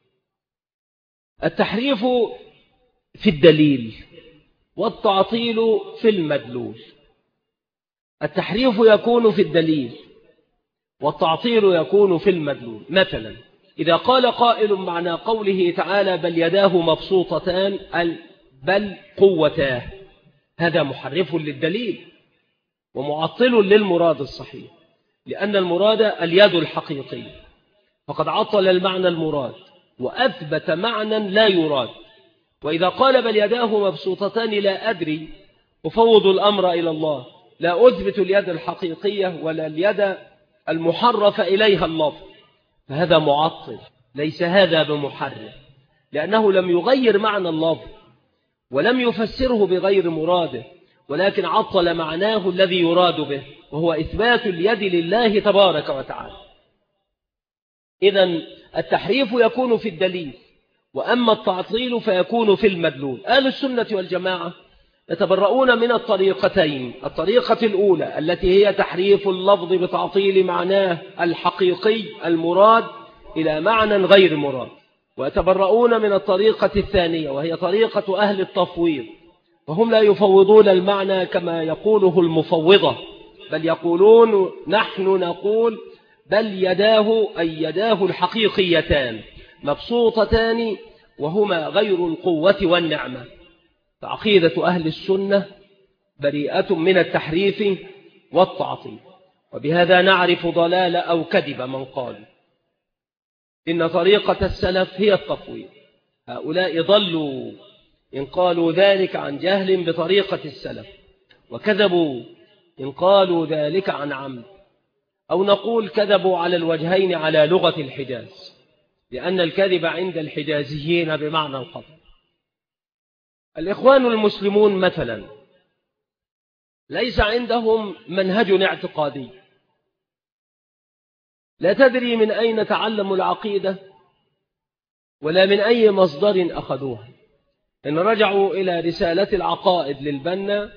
التحريف في الدليل والتعطيل في المدلول. التحريف يكون في الدليل والتعطيل يكون في المدلول. مثلا إذا قال قائل معنى قوله تعالى بل يداه مبسوطتان بل قوتاه، هذا محرف للدليل ومعطل للمراد الصحيح، لأن المراد اليد الحقيقية، فقد عطل المعنى المراد وأثبت معنى لا يراد. وإذا قال بل يداه مبسوطتان لا أدري، أفوض الأمر إلى الله، لا أثبت اليد الحقيقية ولا اليد المحرف إليها اللفظ، فهذا معطل، ليس هذا بمحرف، لأنه لم يغير معنى اللفظ ولم يفسره بغير مراده، ولكن عطل معناه الذي يراد به، وهو إثبات اليد لله تبارك وتعالى. إذن التحريف يكون في الدليل، وأما التعطيل فيكون في المدلول. أهل السنة والجماعة يتبرؤون من الطريقتين: الطريقة الأولى التي هي تحريف اللفظ بتعطيل معناه الحقيقي المراد إلى معنى غير مراد، ويتبرؤون من الطريقة الثانية وهي طريقة أهل التفويض، وهم لا يفوضون المعنى كما يقوله المفوضة، بل يقولون نحن نقول بل يداه أي يداه الحقيقيتان مبسوطتان، وهما غير القوة والنعمة. فعقيدة أهل السنة بريئة من التحريف والتعطيل. وبهذا نعرف ضلال أو كذب من قال إن طريقة السلف هي التفويض. هؤلاء ضلوا إن قالوا ذلك عن جهل بطريقة السلف، وكذبوا إن قالوا ذلك عن عمد، أو نقول كذبوا على الوجهين على لغة الحجاز، لأن الكذب عند الحجازيين بمعنى الخطأ. الإخوان المسلمون مثلا ليس عندهم منهج اعتقادي، لا تدري من أين تعلموا العقيدة ولا من أي مصدر أخذوها. إن رجعوا إلى رسالة العقائد للبنا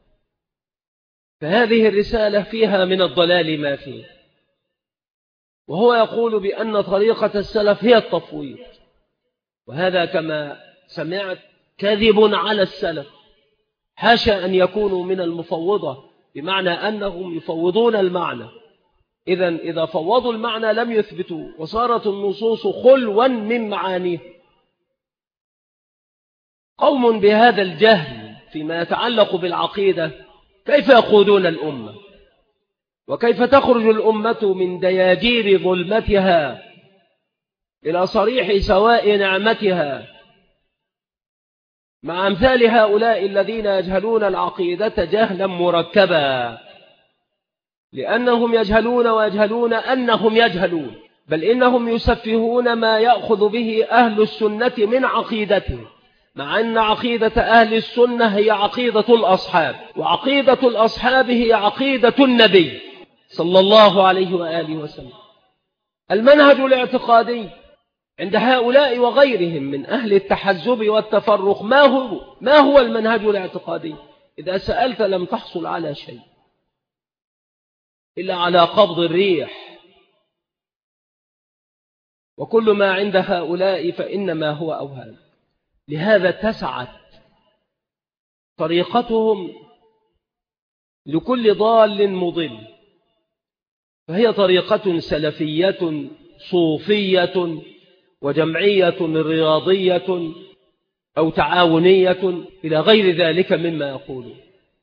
فهذه الرسالة فيها من الضلال ما فيه، وهو يقول بأن طريقة السلف هي التفويض، وهذا كما سمعت كذب على السلف. حاشا أن يكونوا من المفوضة، بمعنى أنهم يفوضون المعنى. إذا فوضوا المعنى لم يثبتوا، وصارت النصوص خلوا من معانيه. قوم بهذا الجهل فيما يتعلق بالعقيدة كيف يقودون الأمة؟ وكيف تخرج الأمة من دياجير ظلمتها إلى صريح سواء نعمتها مع أمثال هؤلاء الذين يجهلون العقيدة جهلا مركبا، لأنهم يجهلون ويجهلون أنهم يجهلون، بل إنهم يسفهون ما يأخذ به أهل السنة من عقيدتهم، مع أن عقيدة أهل السنة هي عقيدة الأصحاب، وعقيدة الأصحاب هي عقيدة النبي صلى الله عليه وآله وسلم. المنهج الاعتقادي عند هؤلاء وغيرهم من أهل التحزب والتفرق ما هو المنهج الاعتقادي؟ إذا سألت لم تحصل على شيء إلا على قبض الريح، وكل ما عند هؤلاء فإنما هو أوهام. لهذا اتسعت طريقتهم لكل ضال مضل، فهي طريقة سلفية صوفية وجمعية رياضية أو تعاونية إلى غير ذلك مما يقولون.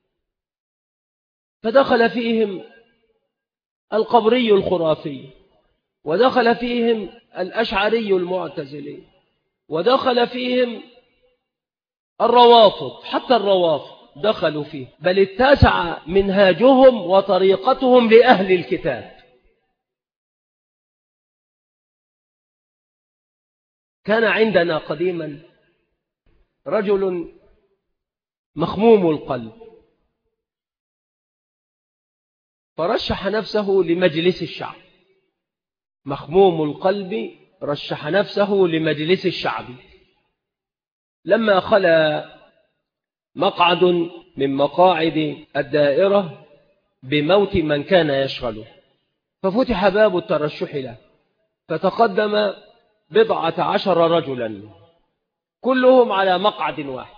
فدخل فيهم القبري الخرافي، ودخل فيهم الأشعري المعتزلي، ودخل فيهم الروافض، حتى الروافض دخلوا فيه، بل اتسع منهاجهم وطريقتهم لأهل الكتاب. كان عندنا قديما رجل مخموم القلب، فرشح نفسه لمجلس الشعب. مخموم القلب رشح نفسه لمجلس الشعب، لما خلا مقعد من مقاعد الدائرة بموت من كان يشغله، ففتح باب الترشح له، فتقدم 12 رجلا كلهم على مقعد واحد،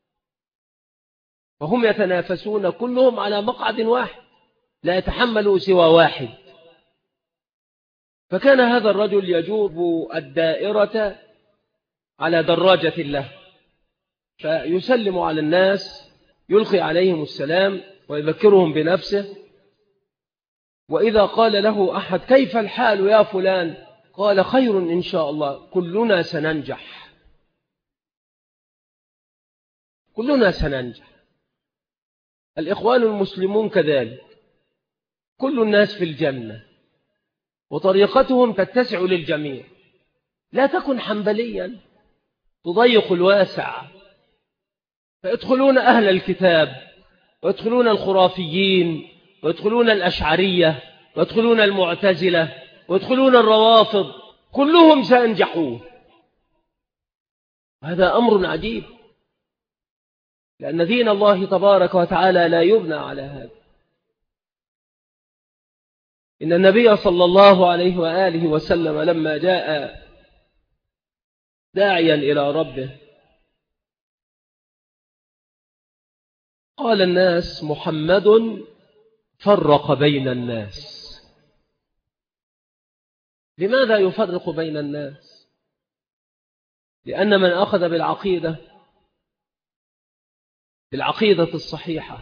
فهم يتنافسون كلهم على مقعد واحد لا يتحمل سوى واحد. فكان هذا الرجل يجوب الدائرة على دراجة له، فيسلم على الناس، يلقي عليهم السلام ويذكرهم بنفسه، وإذا قال له أحد كيف الحال يا فلان؟ قال خير إن شاء الله، كلنا سننجح، كلنا سننجح. الإخوان المسلمون كذلك، كل الناس في الجنة، وطريقتهم تتسع للجميع. لا تكن حنبليا تضيق الواسع، فيدخلون أهل الكتاب، ويدخلون الخرافيين، ويدخلون الأشعرية، ويدخلون المعتزلة، ويدخلون الروافض، كلهم سينجحون. هذا أمر عجيب، لأن دين الله تبارك وتعالى لا يبنى على هذا. إن النبي صلى الله عليه وآله وسلم لما جاء داعيا إلى ربه قال الناس محمد فرق بين الناس. لماذا يفرق بين الناس؟ لأن من أخذ بالعقيدة بالعقيدة الصحيحة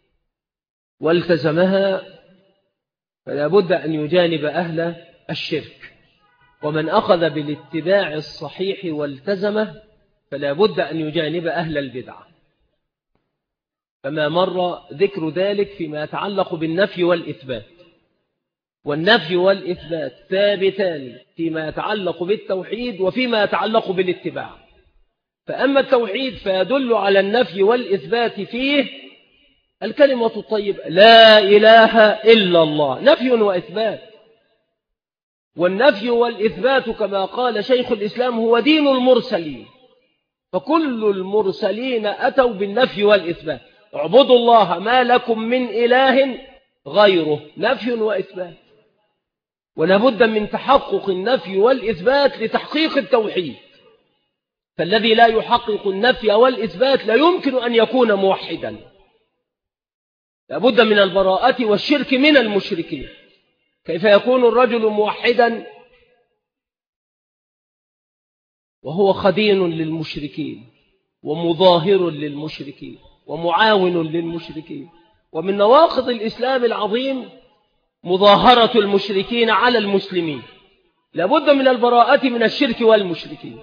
والتزمها فلا بد أن يجانب أهل الشرك، ومن أخذ بالاتباع الصحيح والتزمه فلا بد أن يجانب أهل البدعة. فما مر ذكر ذلك فيما يتعلق بالنفي والإثبات، والنفي والإثبات ثابتان فيما يتعلق بالتوحيد وفيما يتعلق بالاتباع. فأما التوحيد فيدل على النفي والإثبات فيه الكلمة الطيبة لا إله إلا الله، نفي وإثبات. والنفي والإثبات كما قال شيخ الإسلام هو دين المرسلين، فكل المرسلين أتوا بالنفي والإثبات. اعبدوا الله ما لكم من إله غيره، نفي وإثبات. ولا بد من تحقق النفي والإثبات لتحقيق التوحيد، فالذي لا يحقق النفي والإثبات لا يمكن أن يكون موحدا. لا بد من البراءة والشرك من المشركين. كيف يكون الرجل موحدا وهو خدين للمشركين ومظاهر للمشركين ومعاون للمشركين؟ ومن نواقض الإسلام العظيم مظاهرة المشركين على المسلمين. لابد من البراءة من الشرك والمشركين،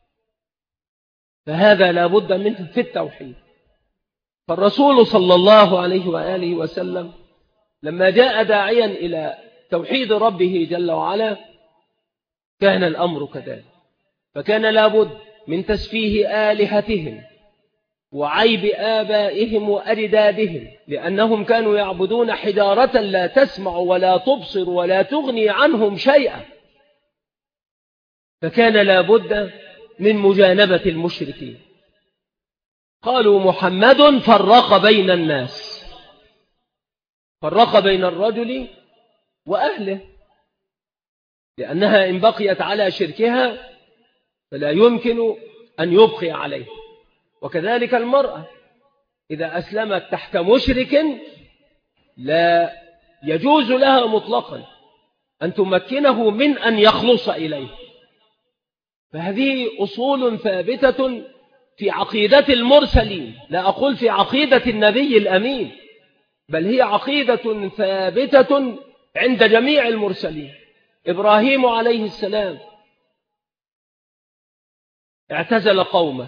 فهذا لابد منه في التوحيد. فالرسول صلى الله عليه وآله وسلم لما جاء داعيا إلى توحيد ربه جل وعلا كان الأمر كذلك، فكان لابد من تسفيه آلهتهم وعيب آبائهم وأجدادهم، لأنهم كانوا يعبدون حجارة لا تسمع ولا تبصر ولا تغني عنهم شيئا. فكان لابد من مجانبة المشركين. قالوا محمد فرق بين الناس، فرق بين الرجل وأهله، لأنها إن بقيت على شركها فلا يمكن أن يبقي عليه. وكذلك المرأة إذا أسلمت تحت مشرك لا يجوز لها مطلقا أن تمكنه من أن يخلص إليه. فهذه أصول ثابتة في عقيدة المرسلين، لا أقول في عقيدة النبي الأمين، بل هي عقيدة ثابتة عند جميع المرسلين. إبراهيم عليه السلام اعتزل قومه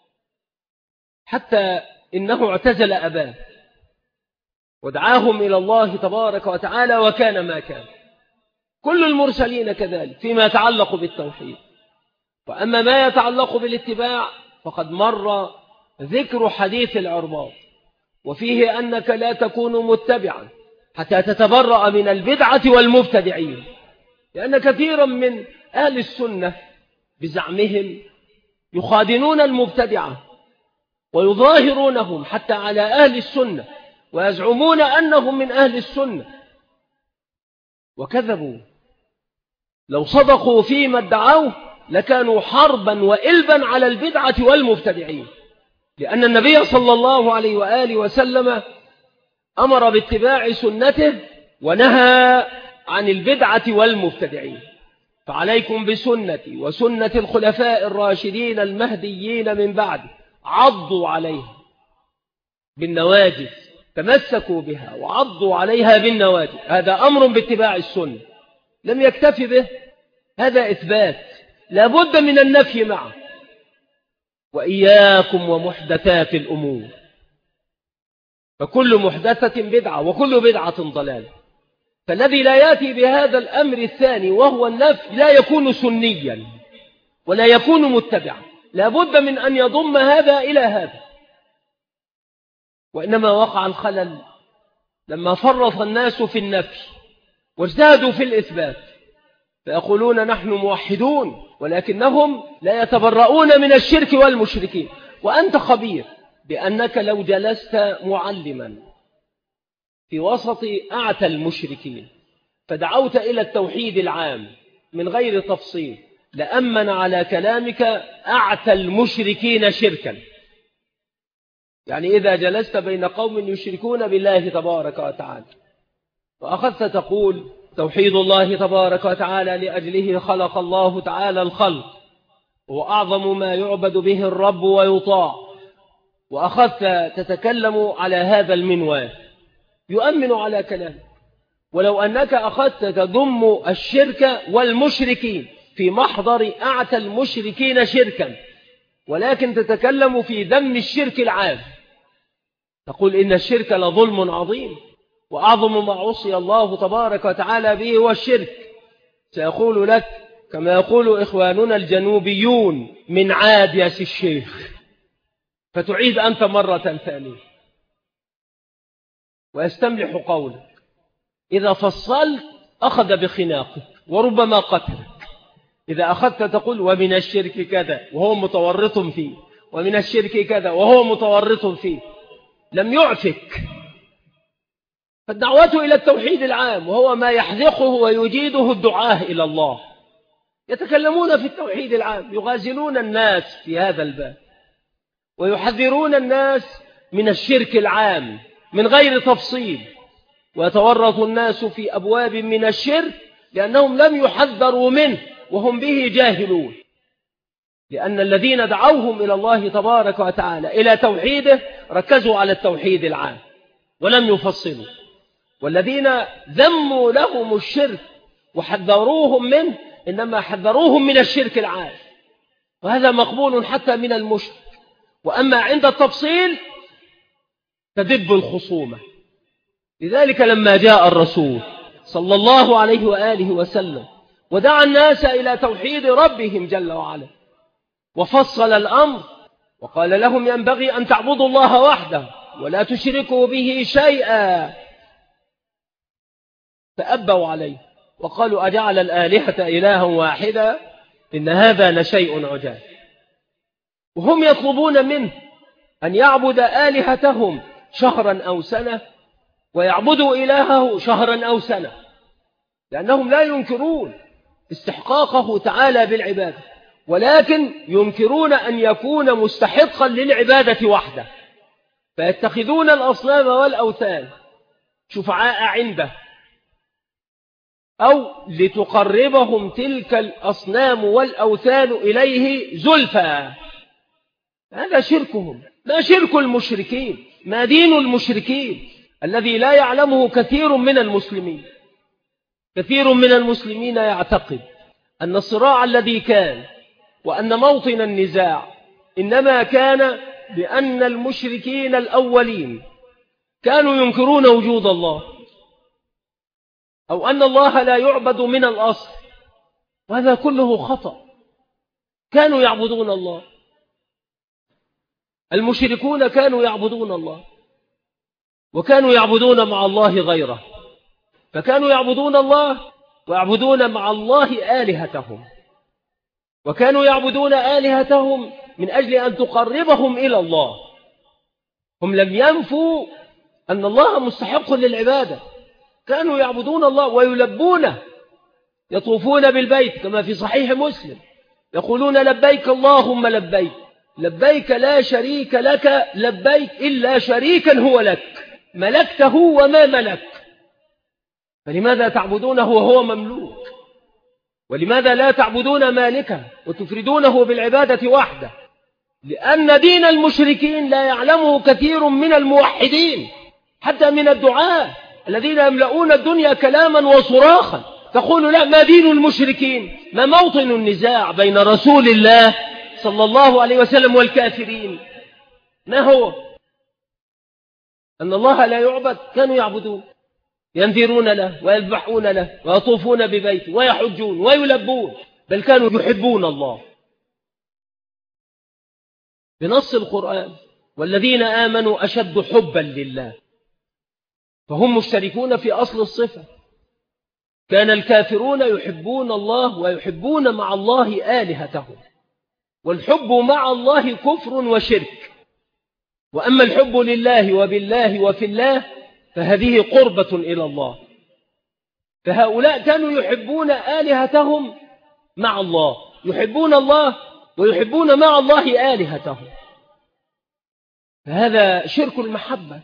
حتى إنه اعتزل أباه ودعاهم إلى الله تبارك وتعالى وكان ما كان. كل المرسلين كذلك فيما يتعلق بالتوحيد. وأما ما يتعلق بالاتباع فقد مر ذكر حديث العرباط، وفيه أنك لا تكون متبعا حتى تتبرأ من البدعة والمبتدعين، لأن كثيرا من أهل السنة بزعمهم يخادنون المبتدعة ويظاهرونهم حتى على أهل السنة ويزعمون أنهم من أهل السنة، وكذبوا. لو صدقوا فيما ادعوه لكانوا حربا وإلبا على البدعة والمبتدعين، لأن النبي صلى الله عليه وآله وسلم أمر باتباع سنته ونهى عن البدعة والمبتدعين. فعليكم بسنتي وسنة الخلفاء الراشدين المهديين من بعد، عضوا عليها بالنواجذ، تمسكوا بها وعضوا عليها بالنواجذ. هذا أمر باتباع السنة. لم يكتفي به، هذا إثبات، لابد من النفي معه. وإياكم ومحدثات الأمور، فكل محدثة بدعة وكل بدعة ضلالة. فالذي لا يأتي بهذا الأمر الثاني وهو النفي لا يكون سنيا ولا يكون متبعا، لابد من أن يضم هذا إلى هذا. وإنما وقع الخلل لما فرط الناس في النفي واجتهدوا في الإثبات، فيقولون نحن موحدون ولكنهم لا يتبرؤون من الشرك والمشركين. وأنت خبير بأنك لو جلست معلما في وسط أعتى المشركين فدعوت إلى التوحيد العام من غير تفصيل لأمن على كلامك أعتى المشركين شركا. يعني إذا جلست بين قوم يشركون بالله تبارك وتعالى وأخذت تقول توحيد الله تبارك وتعالى لأجله خلق الله تعالى الخلق، وأعظم ما يعبد به الرب ويطاع، وأخذت تتكلم على هذا المنوال يؤمن على كلامك. ولو أنك أخذت تضم الشرك والمشركين في محضر أعتى المشركين شركا، ولكن تتكلم في ذم الشرك العام، تقول إن الشرك لظلم عظيم وأعظم ما عصي الله تبارك وتعالى به هو الشرك، سيقول لك كما يقول إخواننا الجنوبيون من عاد يا سي الشيخ، فتعيد أنت مرة ثانية ويستملح قولك. إذا فصلت أخذ بخناقك وربما قتلك. إذا أخذت تقول ومن الشرك كذا وهو متورط فيه، ومن الشرك كذا وهو متورط فيه، لم يعفك. فالدعوة إلى التوحيد العام وهو ما يحذقه ويجيده الدعاة إلى الله، يتكلمون في التوحيد العام، يغازلون الناس في هذا الباب ويحذرون الناس من الشرك العام من غير تفصيل، ويتورط الناس في أبواب من الشرك لأنهم لم يحذروا منه وهم به جاهلون، لأن الذين دعوهم إلى الله تبارك وتعالى إلى توحيده ركزوا على التوحيد العام ولم يفصلوا، والذين ذموا لهم الشرك وحذروهم منه إنما حذروهم من الشرك العام، وهذا مقبول حتى من المشرك. وأما عند التفصيل تدب الخصومة. لذلك لما جاء الرسول صلى الله عليه وآله وسلم ودعا الناس إلى توحيد ربهم جل وعلا وفصل الأمر وقال لهم ينبغي أن تعبدوا الله وحده ولا تشركوا به شيئا، فأبوا عليه وقالوا أجعل الآلهة إلها واحدا إن هذا لشيء عجاب. وهم يطلبون منه أن يعبد آلهتهم شهرا أو سنة ويعبدوا إلهه شهرا أو سنة، لأنهم لا ينكرون استحقاقه تعالى بالعبادة، ولكن ينكرون أن يكون مستحقا للعبادة وحده، فيتخذون الأصنام والأوثان شفعاء عنده أو لتقربهم تلك الأصنام والأوثان إليه زلفى. هذا شركهم، ما شرك المشركين، ما دين المشركين الذي لا يعلمه كثير من المسلمين. كثير من المسلمين يعتقد أن الصراع الذي كان وأن موطن النزاع إنما كان بأن المشركين الأولين كانوا ينكرون وجود الله، أو أن الله لا يعبد من الأصل، وهذا كله خطأ. كانوا يعبدون الله، المشركون كانوا يعبدون الله، وكانوا يعبدون مع الله غيره، فكانوا يعبدون الله ويعبدون مع الله آلهتهم، وكانوا يعبدون آلهتهم من أجل أن تقربهم إلى الله. هم لم ينفوا أن الله مستحق للعبادة، كانوا يعبدون الله ويلبونه، يطوفون بالبيت كما في صحيح مسلم يقولون لبيك اللهم لبيك، لبيك لا شريك لك لبيك إلا شريكا هو لك ملكته وما ملك. فلماذا تعبدونه وهو مملوك؟ ولماذا لا تعبدون مالكه وتفردونه بالعبادة وحده؟ لأن دين المشركين لا يعلمه كثير من الموحدين حتى من الدعاة الذين يملؤون الدنيا كلاما وصراخا. تقول لا، ما دين المشركين؟ ما موطن النزاع بين رسول الله صلى الله عليه وسلم والكافرين؟ ما هو؟ أن الله لا يعبد، كانوا يعبدون، ينذرون له ويذبحون له ويطوفون ببيته ويحجون ويلبون، بل كانوا يحبون الله بنص القرآن: والذين آمنوا أشد حبا لله. فهم مشتركون في أصل الصفة. كان الكافرون يحبون الله ويحبون مع الله آلهتهم، والحب مع الله كفر وشرك. وأما الحب لله وبالله وفي الله فهذه قربة إلى الله. فهؤلاء كانوا يحبون آلهتهم مع الله، يحبون الله ويحبون مع الله آلهتهم، فهذا شرك المحبة.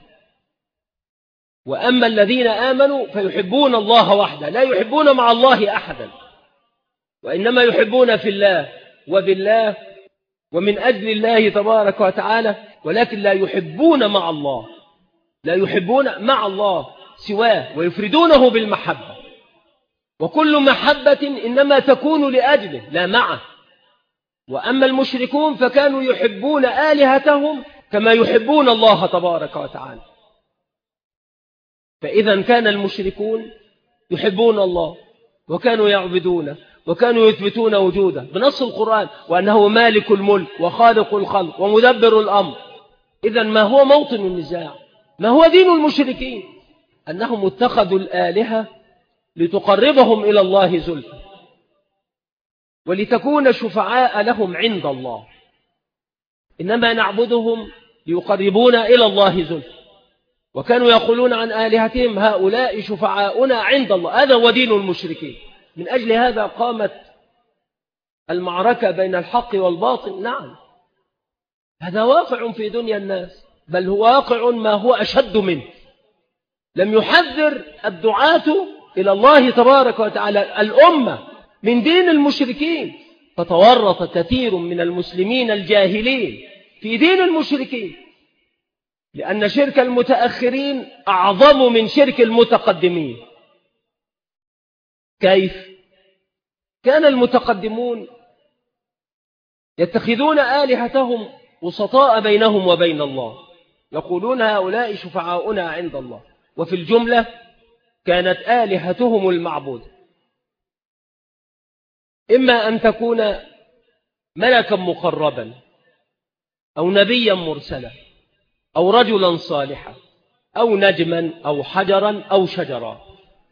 وأما الذين آمنوا فيحبون الله وحده، لا يحبون مع الله أحدا، وإنما يحبون في الله وبالله ومن أجل الله تبارك وتعالى، ولكن لا يحبون مع الله، لا يحبون مع الله سواه ويفردونه بالمحبة، وكل محبة إنما تكون لأجله لا معه. وأما المشركون فكانوا يحبون آلهتهم كما يحبون الله تبارك وتعالى. فإذا كان المشركون يحبون الله وكانوا يعبدونه وكانوا يثبتون وجوده بنص القرآن، وأنه مالك الملك وخالق الخلق ومدبر الأمر. إذا ما هو موطن النزاع؟ ما هو دين المشركين؟ أنهم اتخذوا الآلهة لتقربهم إلى الله زلفى ولتكون شفعاء لهم عند الله، إنما نعبدهم ليقربونا إلى الله زلفى. وكانوا يقولون عن آلهتهم هؤلاء شفعاؤنا عند الله. هذا هو دين المشركين. من أجل هذا قامت المعركة بين الحق والباطل. نعم، هذا واقع في دنيا الناس، بل هو واقع ما هو أشد منه. لم يحذر الدعاة إلى الله تبارك وتعالى الأمة من دين المشركين، فتورط كثير من المسلمين الجاهلين في دين المشركين، لأن شرك المتأخرين أعظم من شرك المتقدمين. كيف؟ كان المتقدمون يتخذون آلهتهم وسطاء بينهم وبين الله، يقولون هؤلاء شفعاؤنا عند الله، وفي الجملة كانت آلهتهم المعبود إما أن تكون ملكا مقربا أو نبيا مرسلا أو رجلا صالحا أو نجما أو حجرا أو شجرا.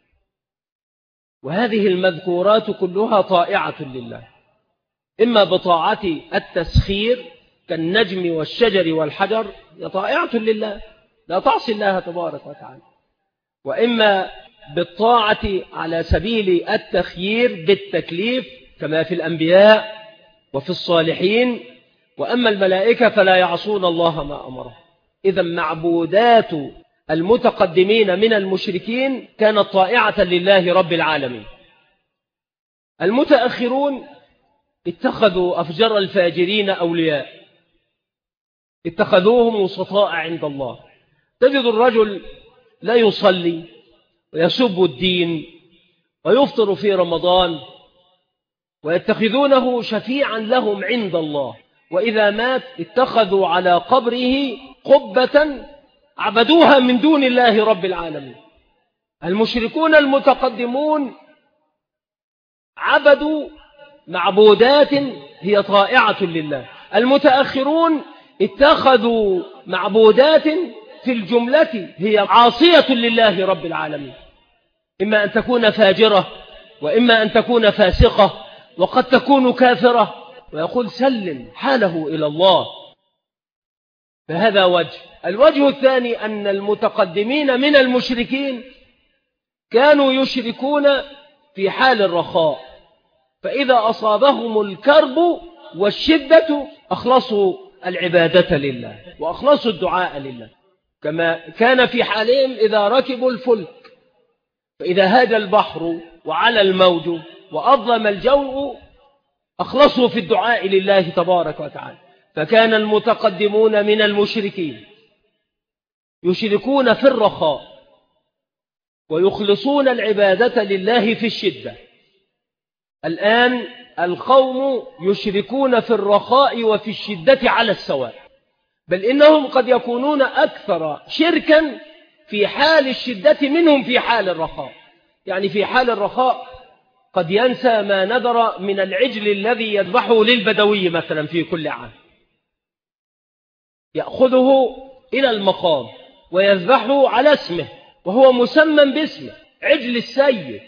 وهذه المذكورات كلها طائعة لله، إما بطاعة التسخير كالنجم والشجر والحجر، طائعة لله لا تعصي الله تبارك وتعالى، وإما بالطاعة على سبيل التخيير بالتكليف كما في الأنبياء وفي الصالحين. وأما الملائكة فلا يعصون الله ما أمره. إذا معبودات المتقدمين من المشركين كانت طائعة لله رب العالمين. المتأخرون اتخذوا أفجر الفاجرين أولياء، اتخذوهم وسطاء عند الله. تجد الرجل لا يصلي ويسب الدين ويفطر في رمضان ويتخذونه شفيعا لهم عند الله، وإذا مات اتخذوا على قبره قبة عبدوها من دون الله رب العالمين. المشركون المتقدمون عبدوا معبودات هي طائعة لله، المتأخرون اتخذوا معبودات في الجملة هي عاصية لله رب العالمين، إما أن تكون فاجرة وإما أن تكون فاسقة وقد تكون كافرة، ويقول سلم حاله إلى الله. فهذا وجه. الوجه الثاني أن المتقدمين من المشركين كانوا يشركون في حال الرخاء، فإذا أصابهم الكرب والشدة أخلصوا العبادة لله وأخلصوا الدعاء لله، كما كان في حالهم إذا ركبوا الفلك، فإذا هاج البحر وعلى الموج وأظلم الجو أخلصوا في الدعاء لله تبارك وتعالى. فكان المتقدمون من المشركين يشركون في الرخاء ويخلصون العبادة لله في الشدة. الآن القوم يشركون في الرخاء وفي الشدة على السواء، بل إنهم قد يكونون أكثر شركا في حال الشدة منهم في حال الرخاء. يعني في حال الرخاء قد ينسى ما نذر من العجل الذي يذبحه للبدوي مثلا في كل عام، يأخذه إلى المقام ويذبحه على اسمه وهو مسمى باسمه عجل السيد،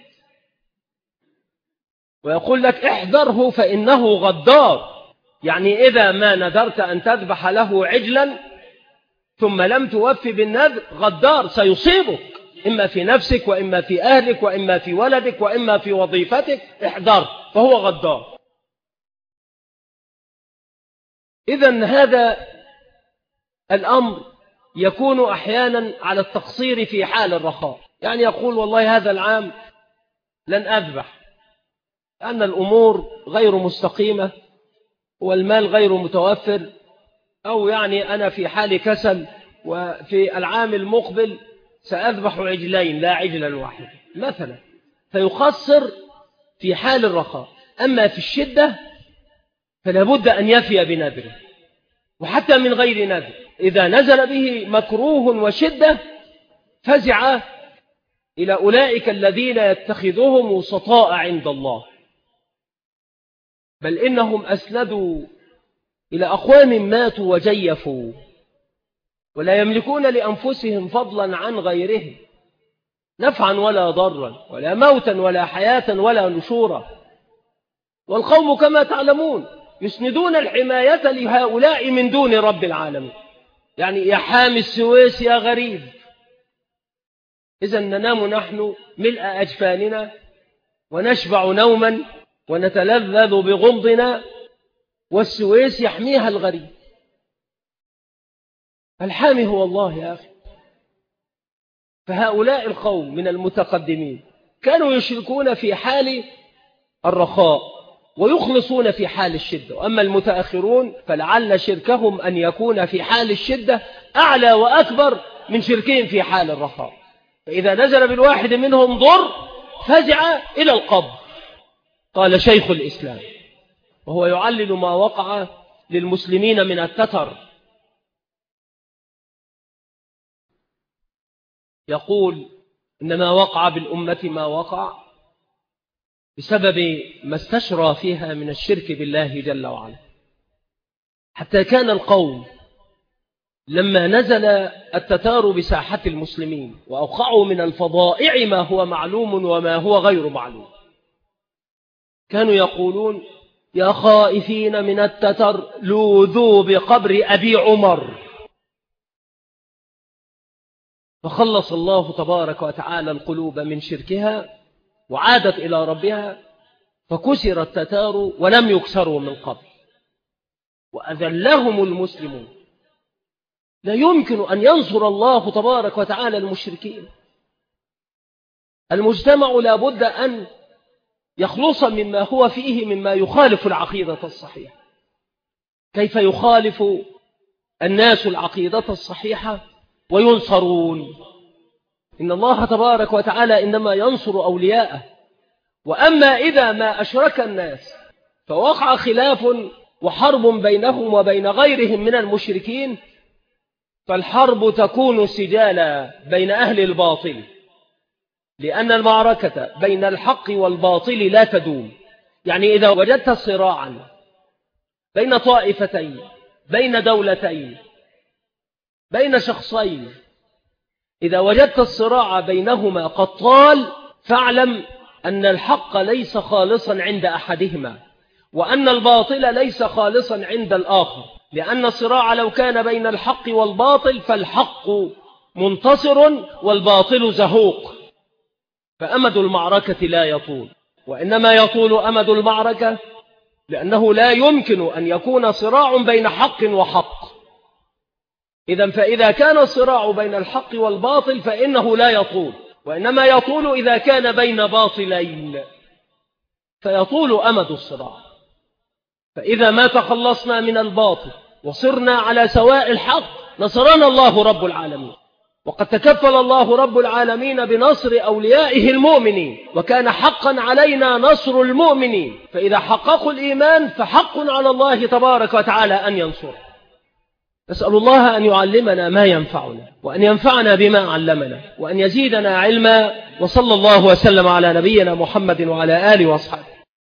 ويقول لك احذره فإنه غدار. يعني إذا ما نذرت أن تذبح له عجلا ثم لم توفي بالنذر غدار سيصيبك، إما في نفسك وإما في أهلك وإما في ولدك وإما في وظيفتك، احذر فهو غدار. إذن هذا الأمر يكون أحيانا على التقصير في حال الرخاء، يعني يقول والله هذا العام لن أذبح لأن الأمور غير مستقيمة والمال غير متوفر، أو يعني أنا في حال كسل وفي العام المقبل سأذبح عجلين لا عجلا واحد مثلا، فيخسر في حال الرخاء. أما في الشدة فلا بد أن يفي بنذره، وحتى من غير نذر إذا نزل به مكروه وشدة فزع إلى أولئك الذين يتخذهم وسطاء عند الله، بل إنهم أسندوا إلى أقوام ماتوا وجيفوا ولا يملكون لأنفسهم فضلا عن غيرهم نفعا ولا ضرا ولا موتا ولا حياة ولا نشورا. والقوم كما تعلمون يسندون الحماية لهؤلاء من دون رب العالمين. يعني يا حامي السويس يا غريب، إذا ننام نحن ملء أجفاننا ونشبع نوما ونتلذذ بغمضنا، والسويس يحميها الغريب. الحامي هو الله يا أخي. فهؤلاء القوم من المتقدمين كانوا يشركون في حال الرخاء ويخلصون في حال الشدة، وأما المتأخرون فلعل شركهم أن يكون في حال الشدة أعلى وأكبر من شركهم في حال الرخاء. فإذا نزل بالواحد منهم ضر فزع إلى القبر. قال شيخ الإسلام وهو يعلل ما وقع للمسلمين من التتر، يقول إنما وقع بالأمة ما وقع بسبب ما استشرى فيها من الشرك بالله جل وعلا، حتى كان القوم لما نزل التتار بساحة المسلمين وأوقعوا من الفضائع ما هو معلوم وما هو غير معلوم، كانوا يقولون يا خائفين من التتر لوذوا بقبر أبي عمر. فخلص الله تبارك وتعالى القلوب من شركها وعادت إلى ربها، فكسر التتار ولم يكسروا من قبل وأذلهم المسلمون. لا يمكن أن ينصر الله تبارك وتعالى المشركين. المجتمع لا بد أن يخلص مما هو فيه مما يخالف العقيدة الصحيحة. كيف يخالف الناس العقيدة الصحيحة وينصرون؟ إن الله تبارك وتعالى إنما ينصر أولياءه. وأما إذا ما أشرك الناس فوقع خلاف وحرب بينهم وبين غيرهم من المشركين، فالحرب تكون سجالا بين أهل الباطل، لأن المعركة بين الحق والباطل لا تدوم. يعني إذا وجدت صراعا بين طائفتين، بين دولتين، بين شخصين، إذا وجدت الصراع بينهما قد طال فاعلم أن الحق ليس خالصا عند أحدهما وأن الباطل ليس خالصا عند الآخر، لأن الصراع لو كان بين الحق والباطل فالحق منتصر والباطل زهوق. فأمد المعركة لا يطول، وإنما يطول أمد المعركة لأنه لا يمكن أن يكون صراع بين حق وحق. فإذا كان الصراع بين الحق والباطل فإنه لا يطول، وإنما يطول إذا كان بين باطلين فيطول أمد الصراع. فإذا ما تخلصنا من الباطل وصرنا على سواء الحق نصرنا الله رب العالمين. وقد تكفل الله رب العالمين بنصر أوليائه المؤمنين، وكان حقا علينا نصر المؤمنين. فإذا حققوا الإيمان فحق على الله تبارك وتعالى أن ينصر. نسأل الله أن يعلمنا ما ينفعنا وأن ينفعنا بما علمنا وأن يزيدنا علما. وصلى الله وسلم على نبينا محمد وعلى آله وأصحابه.